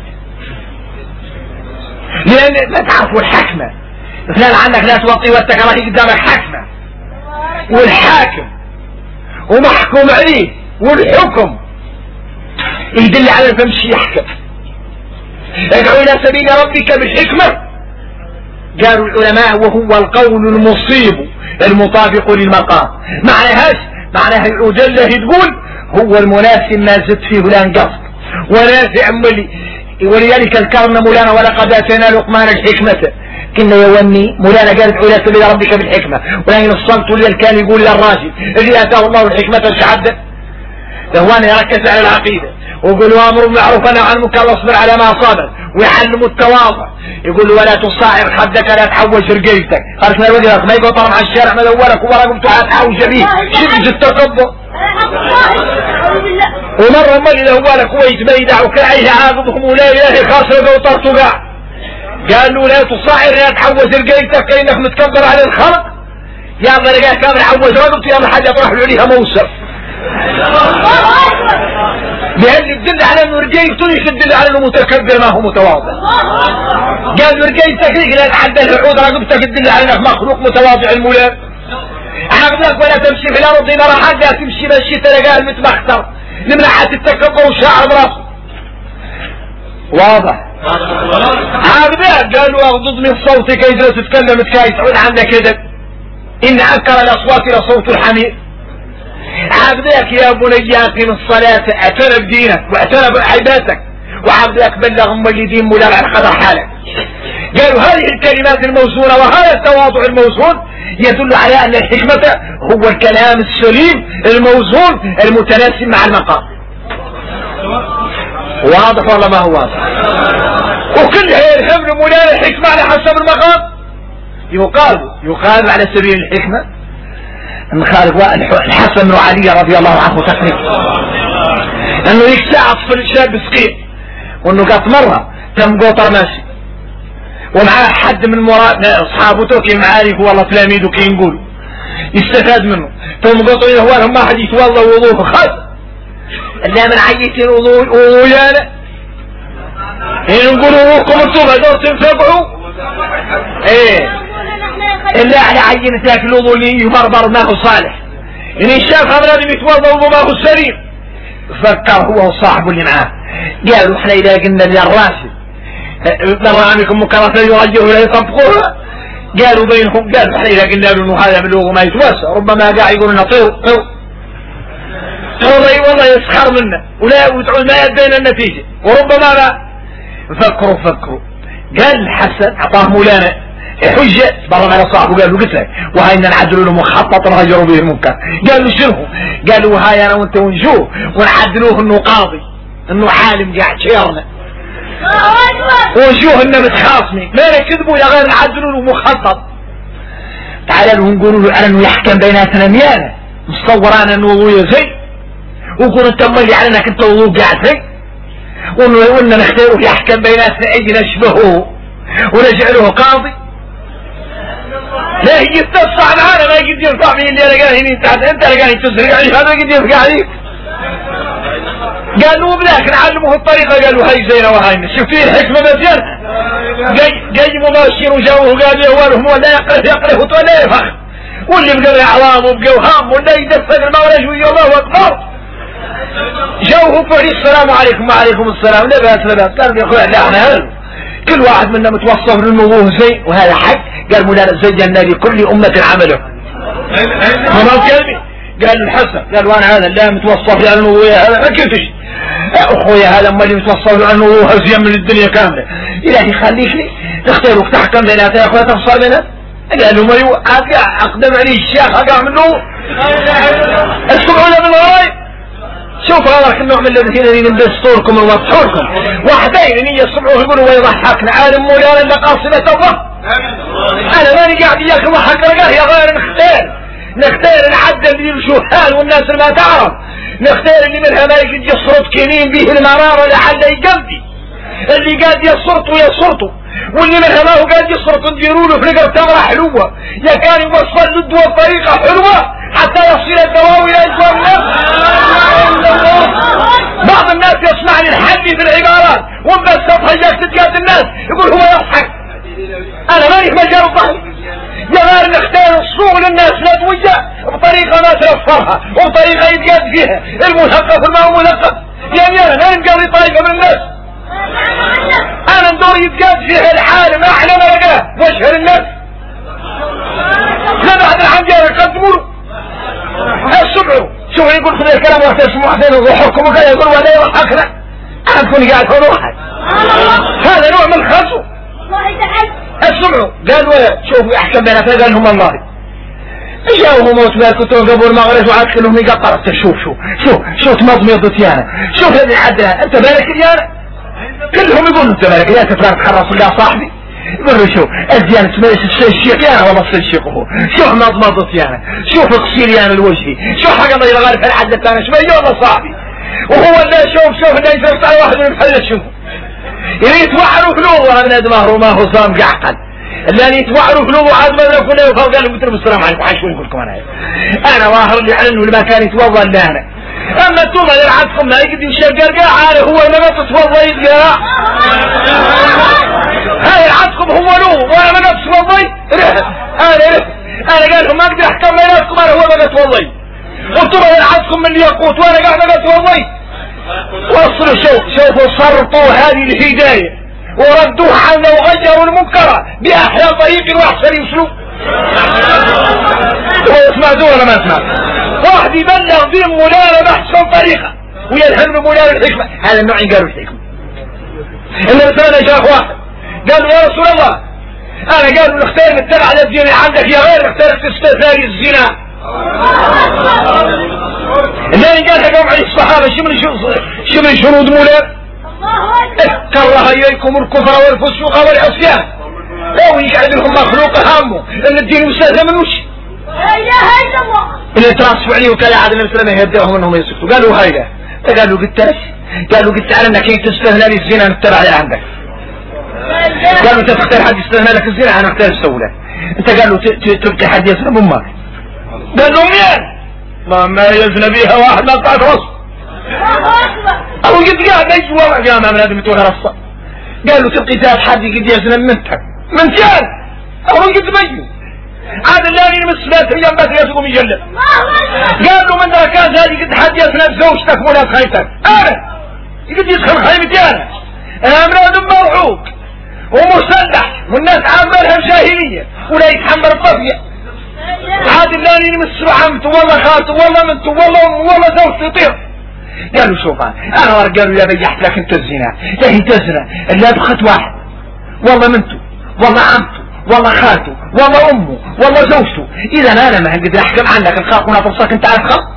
لان ما تعرفوا الحكمة فلان عنك لا توطي والتكراهي قدامك حكمة والحاكم ومحكوم عليه والحكم يدل على الفمشي يحكم. ادعو الى سبيل ربك بالحكمة قالوا العلماء وهو القول المصيب المطابق للمقام. معناها الأجلة تقول هو المناسب ما زدت فيه ولا انقص ونافع ولذلك ذكرنا مولانا ولقد اتينا لقمان الحكمة كنا يوني مولانا قال ادعو الى سبيل ربك بالحكمة، ولكن الصمت اللي كان يقول للراجل اللي اتاه الله الحكمة شعبه لهوان يركز على العقيدة ويقولوا امر بالمعروف ونهى عن المنكر واصبر على ما اصابك ويعلموا التواضع. يقول ولا تصاعر خدك لا تحوش رقيتك خلص ما وجهك ما يقطر مع الشارع ما دورك ورقبته تحوش به شدج التكبر. ومرة مالي لهوالك كويت ما يدعوك عليه عاقبهم ولا اله خاصة وطرت قاع قال له لا تصاعر لا تحوش رقيتك كأنك متكبر على الخلق يا الله لقاه كامل حوش رقبته يا الله حاجة تروح له عليها موسف لأن تدل على انه رجيته يدل على انه متكبر ما هو متواضع. قال رجيتك لا تحدى العود رقبتك تدل على انك مخلوق متواضع المولى. عقلك ولا تمشي في الارض نرى حاجة تمشي ماشي تلقاه المتمختر لمنحة التكبر وشعر براسه واضح. عقلك قالوا اغضض من صوتك اذا تتكلم تكاي تعود عندك كذا ان انكر الاصوات لصوت الحمير. عبدك يا بني اقم الصلاة اعتنى بدينك واعتنى بعبادتك وعبدك بلغ ام الدين مولا على قدر حالك. قالوا هذه الكلمات الموزونة وهذا التواضع الموزون يدل على ان الحكمة هو الكلام السليم الموزون المتناسب مع المقام. واضح ولا ما هو واضح؟ وكل يفهم مولانا الحكمة على حسب المقام. يقال على سبيل الحكمة ان خالد الحسن بن علي رضي الله عنه تقريبا انه يكسع طفل شاب صغير وانه قط مرة تم قطر ماشي ومعاه حد من اصحابه كي معارف والله تلاميذه كي نقول يستفاد منه تم قطر يهوالهم ما حد يتوضا وضوء خاص الا من عيتين وضوء يانا نقول وضوءكم انتم هذول تنفقعوا إلا على عين تاكل وضوء اللي يبربر ما هو صالح إن شاف هذا لازم يتوضا وضوء ما هو سليم. فكر هو وصاحبه اللي معاه قالوا احنا إذا قلنا للراشد برامجكم مكرسة يرجعوا ولا يطبقوها قالوا بينهم احنا إذا قلنا له إنه هذا بلوغ ما يتوسع ربما قاعد يقول لنا طيروا والله يسخر منا ولا وتعود ما يدينا النتيجة وربما لا. فكروا قال الحسن اعطاه مولانا حجة برا على صاحبه قال له قلت لك وهاي نعدلوا له مخطط نغيروا به المنكر. قال له شنو؟ قال له هاي انا وانت ونشوف ونعدلوه انه قاضي انه عالم قاعد شيرنا ونشوف انه متخاصمي ما يكذبوا يا غير نعدلوا له مخطط. تعال له نقولوا له على انه يحكم بيناتنا ميانه مصوران انه وضوء زي ويقول انت ملي على انك انت وضوء قاعد زي وانه نختاره يحكم بيناتنا اي نشبهه ونجعله قاضي. لا يتصع معانا ما يقدر ينفع فيه اللي انا قاعد هنا انت قاعد تسرق عليه هذا يقدر ينفع عليك. قال له بلاك نعلمه الطريقه. قال له هاي زينه وهاي شفتي الحكمه مزيان جاي مباشر وجاوه قال اولهم ولا يقرأ ولا يفهم واللي بقى اعوام وبقى وهام ولا يدفق المولى شويه الله اكبر جاوه فعلي السلام عليكم وعليكم السلام لا باس لا باس. قال يا اخويا لا احنا كل واحد منا متوصف للوضوء زي وهذا حق. قال مولانا زينا لكل امه عمله ما كلمه. قال الحسن قال وانا هذا لا متوصف لي الوضوء هذا ما كنتش اخويا هذا اما اللي متوصف له الوضوء ازين من الدنيا كامله. الهي خليك لي تختاروا تحكم بيناتنا يا اخويا تفصل بيناتنا. قال له ما اقدم عليه الشيخ اقع منه اسمعوا من وراي. شوف هذا النوع من الذين ينبسطونكم ويوضحونكم وحدين ان يسمعوه يقولوا ويضحكنا عالم مولانا لقاصمة الله. انا ماني قاعد اياك وضحك رقاه يا غير نختار العدل اللي الجهال والناس اللي ما تعرف نختار اللي منها ما يجي يصرط كنين به المرارة لعل يقلبي اللي قاعد يصرطوا واللي منها ما هو قاعد يصرط نديروا له في نقر تمرة حلوة يا كان يوصل للدواء بطريقة حلوة حتى يصل الدواء الى اجوال الناس. بعض الناس يسمعني الحدي في العبارات ومبسطها اياك تتقاد الناس يقول هو يضحك. انا ماني في مجال الضحك يا غير نختار الصوغ للناس ندوية بطريقة ما تنفرها وبطريقة يتقاد فيها المثقف والما هو مثقف. يعني انا ما نقضي طريقة من الناس انا ندور يتقاد فيها العالم احلى ما لقاه واشهر الناس لا بعد الحمد لله يقدموا اسمعوا شوف يقول خذ الكلام وتسمعوا حسين وضحكم وكذا يقول ولا يضحكنا انا كوني قاعد هون واحد هذا نوع من الخصو. اسمعوا قالوا شوفوا احكم بيناتنا قال لهم الله جاوهم وتباركوا قبل المغرب وعاد كلهم يقطرت. شوف تمضمضت يانا شوف هذه حدها انت بالك يانا كلهم يقولوا انت بالك يا تفرق خرص الله صاحبي يقول له شوف الزيانة تمارس الشيخ يانا والله الشيخ هو شوف مضمضت يانا شوف اغسيل يانا الوجهي شوف حاجة الله يغالب العدل الثاني شوية والله صاحبي وهو اللي شوف اللي يفرق على واحد من الحل شوف اللي يتوعروا فلوه هذا دماغه ما هو صام قعقل اللي يتوعروا فلوه عاد ما ذاك ولا يفرق قال قلت له السلام عليكم عايش وين لكم انا واهر اللي عنه اللي ما كان يتوضا الا انا اما انتم اللي عندكم ما يقدر يشقر قاع هو ما تتوضا يتقرا هاي عندكم هو له وانا ما نتوضا انا قال لهم ما اقدر احكم بيناتكم انا هو ما تتوضا وانتم اللي عندكم من يقوت وانا قاعد ما اتوضا. وصلوا شوفوا صرطوا هذه الهدايه وردوها عنا وغيروا المنكر باحلى طريق واحسن اسلوب. واسمعوا ولا ما اسمعوا واحد يبلغ دين مولانا باحسن طريقه ويلهم بمولانا الحكمه هذا النوع قالوا الحكمه. الا مثلا شاف واحد قالوا يا رسول الله انا قالوا نختار نتبع على الدين عندك يا غير نختار تستثاري الزنا. اللي قال حكم عليه الصحابه شو من شروط مولانا كره اليكم الكفر والفسوق والعصيان لو يقعد لهم مخلوق همه ان الدين مستهزئ منوش لا اله الا الله اللي ترصفوا عليه وكلا عاد النبي صلى الله عليه وسلم يهدئهم انهم يسكتوا. قالوا هيدا قالوا قلت على انك تستهنى لي الزنا نتبع على عندك. قالوا انت تختار حد يستهنى لك الزنا انا اختار السولة. انت قالوا تبقي حد يسلم امك قال لهم ما يزنى بيها واحد ما قطعت راسه او قد قاعد اجوا جامعة من هذا متوها رصة قالوا تبقي ذات حد قد يزنى من كان او قد مجو عاد اللاني المسلات ايام بس يسقوا مجلد قالوا من ركاز هذه قد حد يزنى بزوجتك ولا خيمتك انا قد يدخل خيمتي انا امراض موعوق ومسلح والناس عاملها جاهلية ولا يتحمل الطفية عاد اللي يمسوا عمته والله خالته والله منته والله امه والله زوجته يطير. قالوا شوف انا قالوا يا بيحت لك انت الزنا لا هي تزنا الا بخت واحد والله منته والله عمته والله خالته والله امه والله زوجته. اذا انا ما اقدر احكم عنك الخاق وناطرصك انت على الخاق.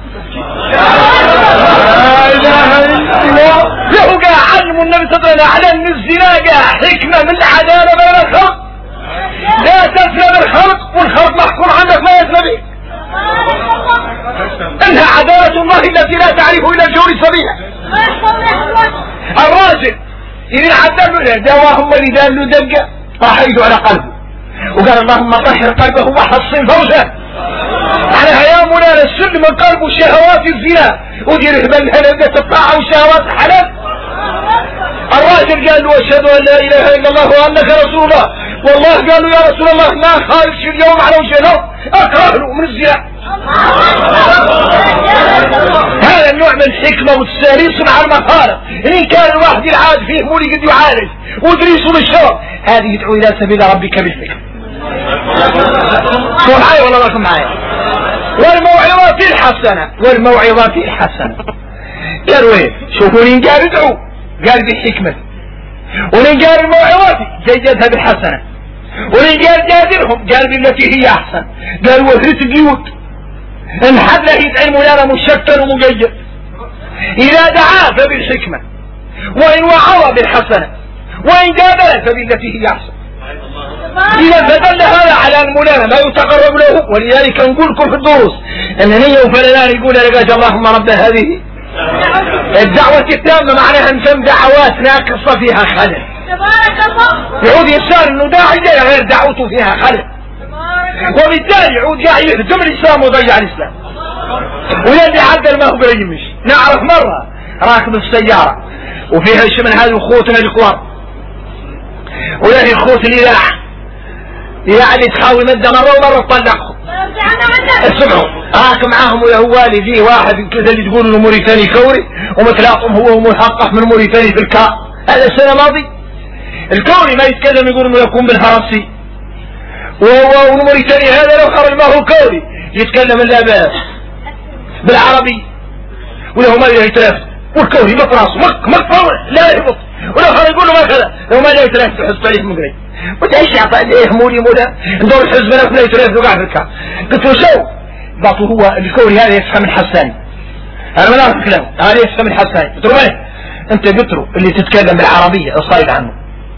لا اله الا الله. له قاع علموا النبي صلى الله عليه وسلم على ان الزنا قاع حكمه من العداله بين الخلق. لا تزنى بالخلق والخلق محكوم عنك ما يزنى بك. انها عداله الله التي لا تعرف الا الجور الصبيح. الراجل اذا عدل دواهم اللي دال له دقه راح يدعو على قلبه وقال اللهم طهر قلبه وحصن فرجه. معناها يا مولانا السل من قلبه شهوات الزنا ودير بالهلال الطاعه وشهوات الحلال. الراجل قال له اشهد ان لا اله الا الله وانك رسول الله. والله قالوا يا رسول الله ما خالف اليوم على وجه الارض اكره له من الزنا. هذا النوع من الحكمه والتساريص مع المخالف. ان كان الواحد يلعاد فيه مولي قد يعالج ودريسه بالشر هذه يدعو الى سبيل ربك بالحكمه. شو معايا ولا راكم معايا؟ والموعظات الحسنه والموعظات الحسنه. قالوا ايه؟ شوفوا لين قال ادعوا قال بالحكمه ولين قال الموعظات جيدتها بالحسنه ولين قال جادلهم قال بالتي هي احسن. قال وثرة البيوت ان حد له يدعي مولانا مشكل ومقيد. اذا دعا فبالحكمه وان وعظ بالحسنه وان جادل فبالتي هي احسن. اذا فدل هذا على المولانا ما يتقرب له. ولذلك نقول لكم في الدروس ان نية وفلان يقول لك اللهم رب هذه الدعوة التامة معناها نتم دعوات ناقصة فيها خلل. يعود يسار انه داعي غير دعوته فيها خلل وبالتالي يعود قاعد يهدم الاسلام ويضيع الاسلام. ويلي عدل ما هو بريمش. نعرف مرة راكب في السيارة وفيها شيء من هذه اخوتنا الكبار ويلي اخوت الاذاعة يعني تحاول مدة مرة ومرة تطلقهم. اسمعوا راكب معاهم ويا هو والي فيه واحد كذا اللي تقول انه موريتاني كوري ومتلاطم هو ومحقق من موريتاني في الكار. هذا السنة الماضي الكوري ما يتكلم يقول انه يكون بالفرنسي والموريتاني هذا لو خرج ما هو كوري يتكلم الا بالعربي وله ما يتلف والكوري مفرص مقفول لا يهبط ولو خرج يقول له ما كذا لو ما لا يتلف حزب عليه مقري وتعيش يعطى ايه مولي مولا ندور الحزب نفسه لا يتلف وقع في الكار. قلت له شو باطو هو الكوري هذا يفهم الحساني. انا ما نعرف كلامه هذا يفهم الحساني. قلت له ايه انت قلت له اللي تتكلم بالعربيه صايد عنه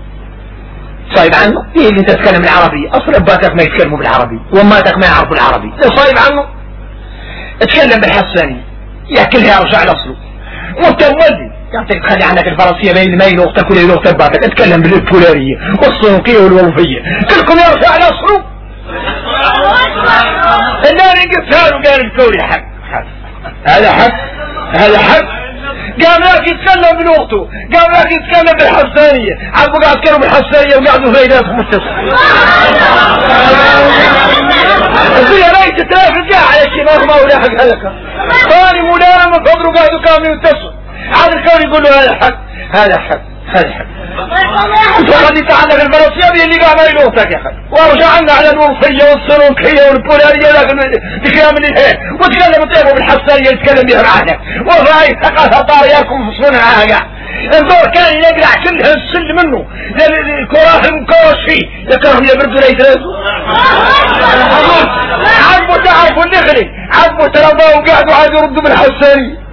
صايد عنه ايه اللي تتكلم بالعربيه اصلا اباتك ما يتكلموا بالعربيه واماتك ما يعرفوا العربيه صايد عنه اتكلم بالحساني ياكلها يرجع لاصله وانت مولي يعطيك تخلي عنك الفرنسيه بين ماي لغتك ولا لغه اباتك اتكلم بالبولاريه والصنوقيه والوظيفيه كلكم يرجع لاصله. النار قلتها له قال الكوري حق هذا حق هذا حق. قام ذاك يتكلم بلغته قام ذاك يتكلم بالحسانية عبوا قاعد يتكلموا بالحسانية وقعدوا فايداتهم متصل. الدنيا ما يتتلاف الجاع على شيء ما هو لاحق هلكة ثاني مولانا من فضله قاعدوا كامل يتصل. عاد الكون يقول له هذا حق هذا حق هذا حق. وقد يتعلق الفرنسية اللي قاعد ما يلوثك يا اخي ورجعنا على الوصية والسلوكية والبولارية لكن بكلام الهين وتكلم طيبه بالحسانية يتكلم بها معانا والرأي ثقافة طارياكم في صنع معاها. الدور كان يقلع كلها السل منه الكراهن مكرش فيه يكرههم يبردوا لا يتلازوا. عبوا تعرفوا النخلي عبوا ترضوا وقعدوا عاد يردوا بالحسانية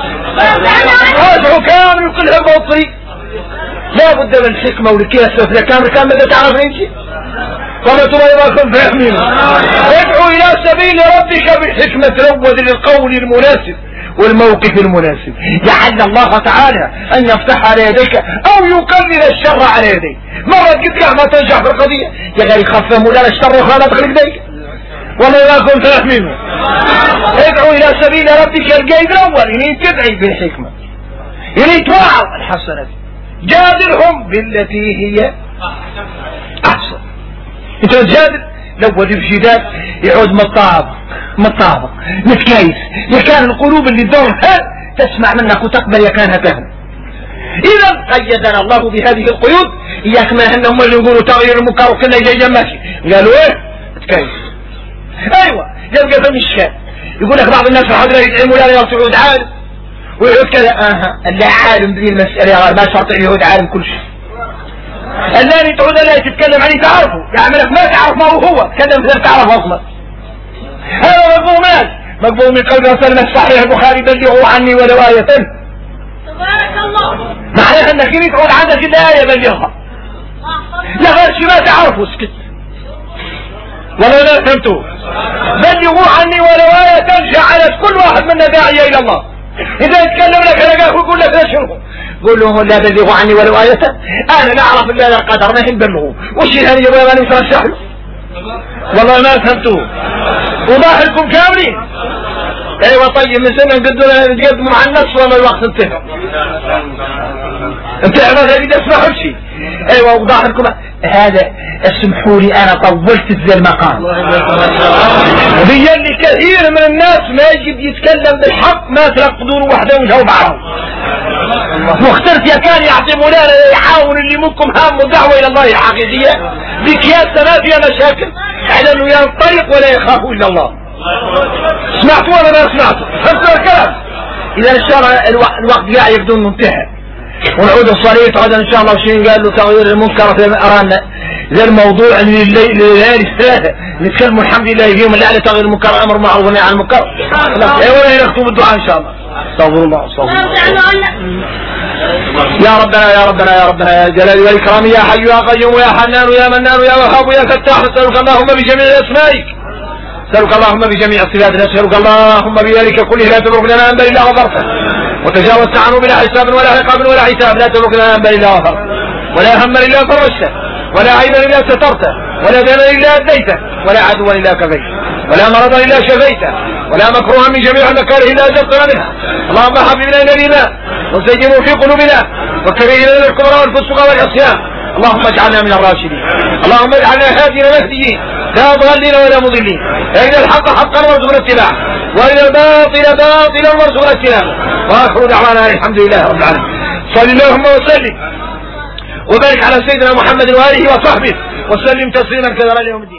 رجعوا كانوا يقلها الموطري. لا بد من الحكمة والكياسة في كان ماذا تعرف انت وما تبغى فاهمين. ادعو الى سبيل ربك بالحكمة تروض للقول المناسب والموقف المناسب. لعل الله تعالى ان يفتح على يديك او يقلل الشر على يديك. مرة قد ما تنجح في القضية يا غير خفه مولانا الشر وخالط خلق يديك وما يراكم فاهمين. ادعو الى سبيل ربك القيد الاول يعني تدعي بالحكمة يعني توعظ الحسنة جادلهم بالتي هي احسن. انت تجادل لو ودي الجدال يعود مطابق متكايس يكان القلوب اللي دورها تسمع منك وتقبل يكانها تهن. اذا قيدنا الله بهذه القيود اياك ما هن هم اللي يقولوا تغيير المنكر وكله جاي ماشي قالوا ايه متكايس. ايوه يبقى فم الشام. يقول لك بعض الناس الحضرة يدعموا لا يعود عالم ويعود كذا. اللي عالم بذي المسألة ما شرط يعود عالم كل شيء. اللي تعود لا تتكلم عنه تعرفه، يعملك ما تعرف ما هو تكلم غير تعرف اصلا. هذا مقبول من قلب رسول الصحيح البخاري بلغوا عني ورواية. تبارك الله. معناها انك يريد تعود عندك الآية بلغها. لا غير شيء ما تعرفه اسكت. ولا لا فهمتوا؟ بلغوا عني ورواية جعلت كل واحد منا داعية الى الله. اذا يتكلم لك انا يقول لك لا شرفه. قول له لا بلغوا عني ورواية. انا لا اعرف الا القدر ما هم بلغوا. وش هذه يبغى ما نترشح له؟ والله ما فهمتوا. وضاحكم كاملين. ايوه طيب من سنة نقدموا مع النص ولا الوقت انتهى. انتهى ما تريد اسمعوا شيء. ايوه وضاحكم هذا. اسمحوا لي انا طولت ذا المقام. بيلي كثير من الناس ما يجب يتكلم بالحق ما تلقدون وحده وجهوا بعض. واخترت يا كان يعطي مولانا يحاول اللي منكم هام ودعوة الى الله حقيقية بكياس ما فيها مشاكل على انه ينطلق ولا يخاف الا الله. سمعتوا ولا ما سمعتوا؟ فهمتوا الكلام؟ اذا ان شاء الله الوقت قاعد يبدو منتهى ونعود الصليط عاد ان شاء الله وشين قال له تغيير المنكر في ارانا ذا الموضوع الليالي الثلاثه نتكلموا الحمد لله فيهم اللي على تغيير المنكر امر معروف ونهي عن المنكر. ولا نختم بالدعاء ان شاء الله. استغفر الله استغفر الله. يا ربنا يا ربنا يا ربنا يا جلال والإكرام يا حي يا قيوم يا حنان يا منان يا وهاب يا فتاح نسألك اللهم بجميع أسمائك نسألك اللهم بجميع صفاتك نسألك اللهم بذلك كله لا تترك لنا ذنبا إلا غفرته وتجاوزت عنه بلا حساب ولا عقاب ولا عتاب لا تترك لنا ذنبا إلا غفرته ولا هما إلا فرجته ولا عيبا إلا سترته ولا دينا إلا أديته ولا عدوا إلا كفيته ولا مرضا إلا شفيته ولا مكروها من جميع المكاره إلا أجبتنا منها. اللهم حببنا إلى الإيمان وزينه في قلوبنا وكره إلينا الكفر والفسوق والعصيان. اللهم اجعلنا من الراشدين. اللهم اجعلنا هادين مهديين لا ضالين ولا مضلين. إلى الحق حقا وارزقنا اتباعه وإلى الباطل باطلا وارزقنا اجتنابه. وآخر دعوانا الحمد لله رب العالمين. صل اللهم وسلم وبارك على سيدنا محمد وآله وصحبه وسلم تسليما كثيرا اليوم الدين.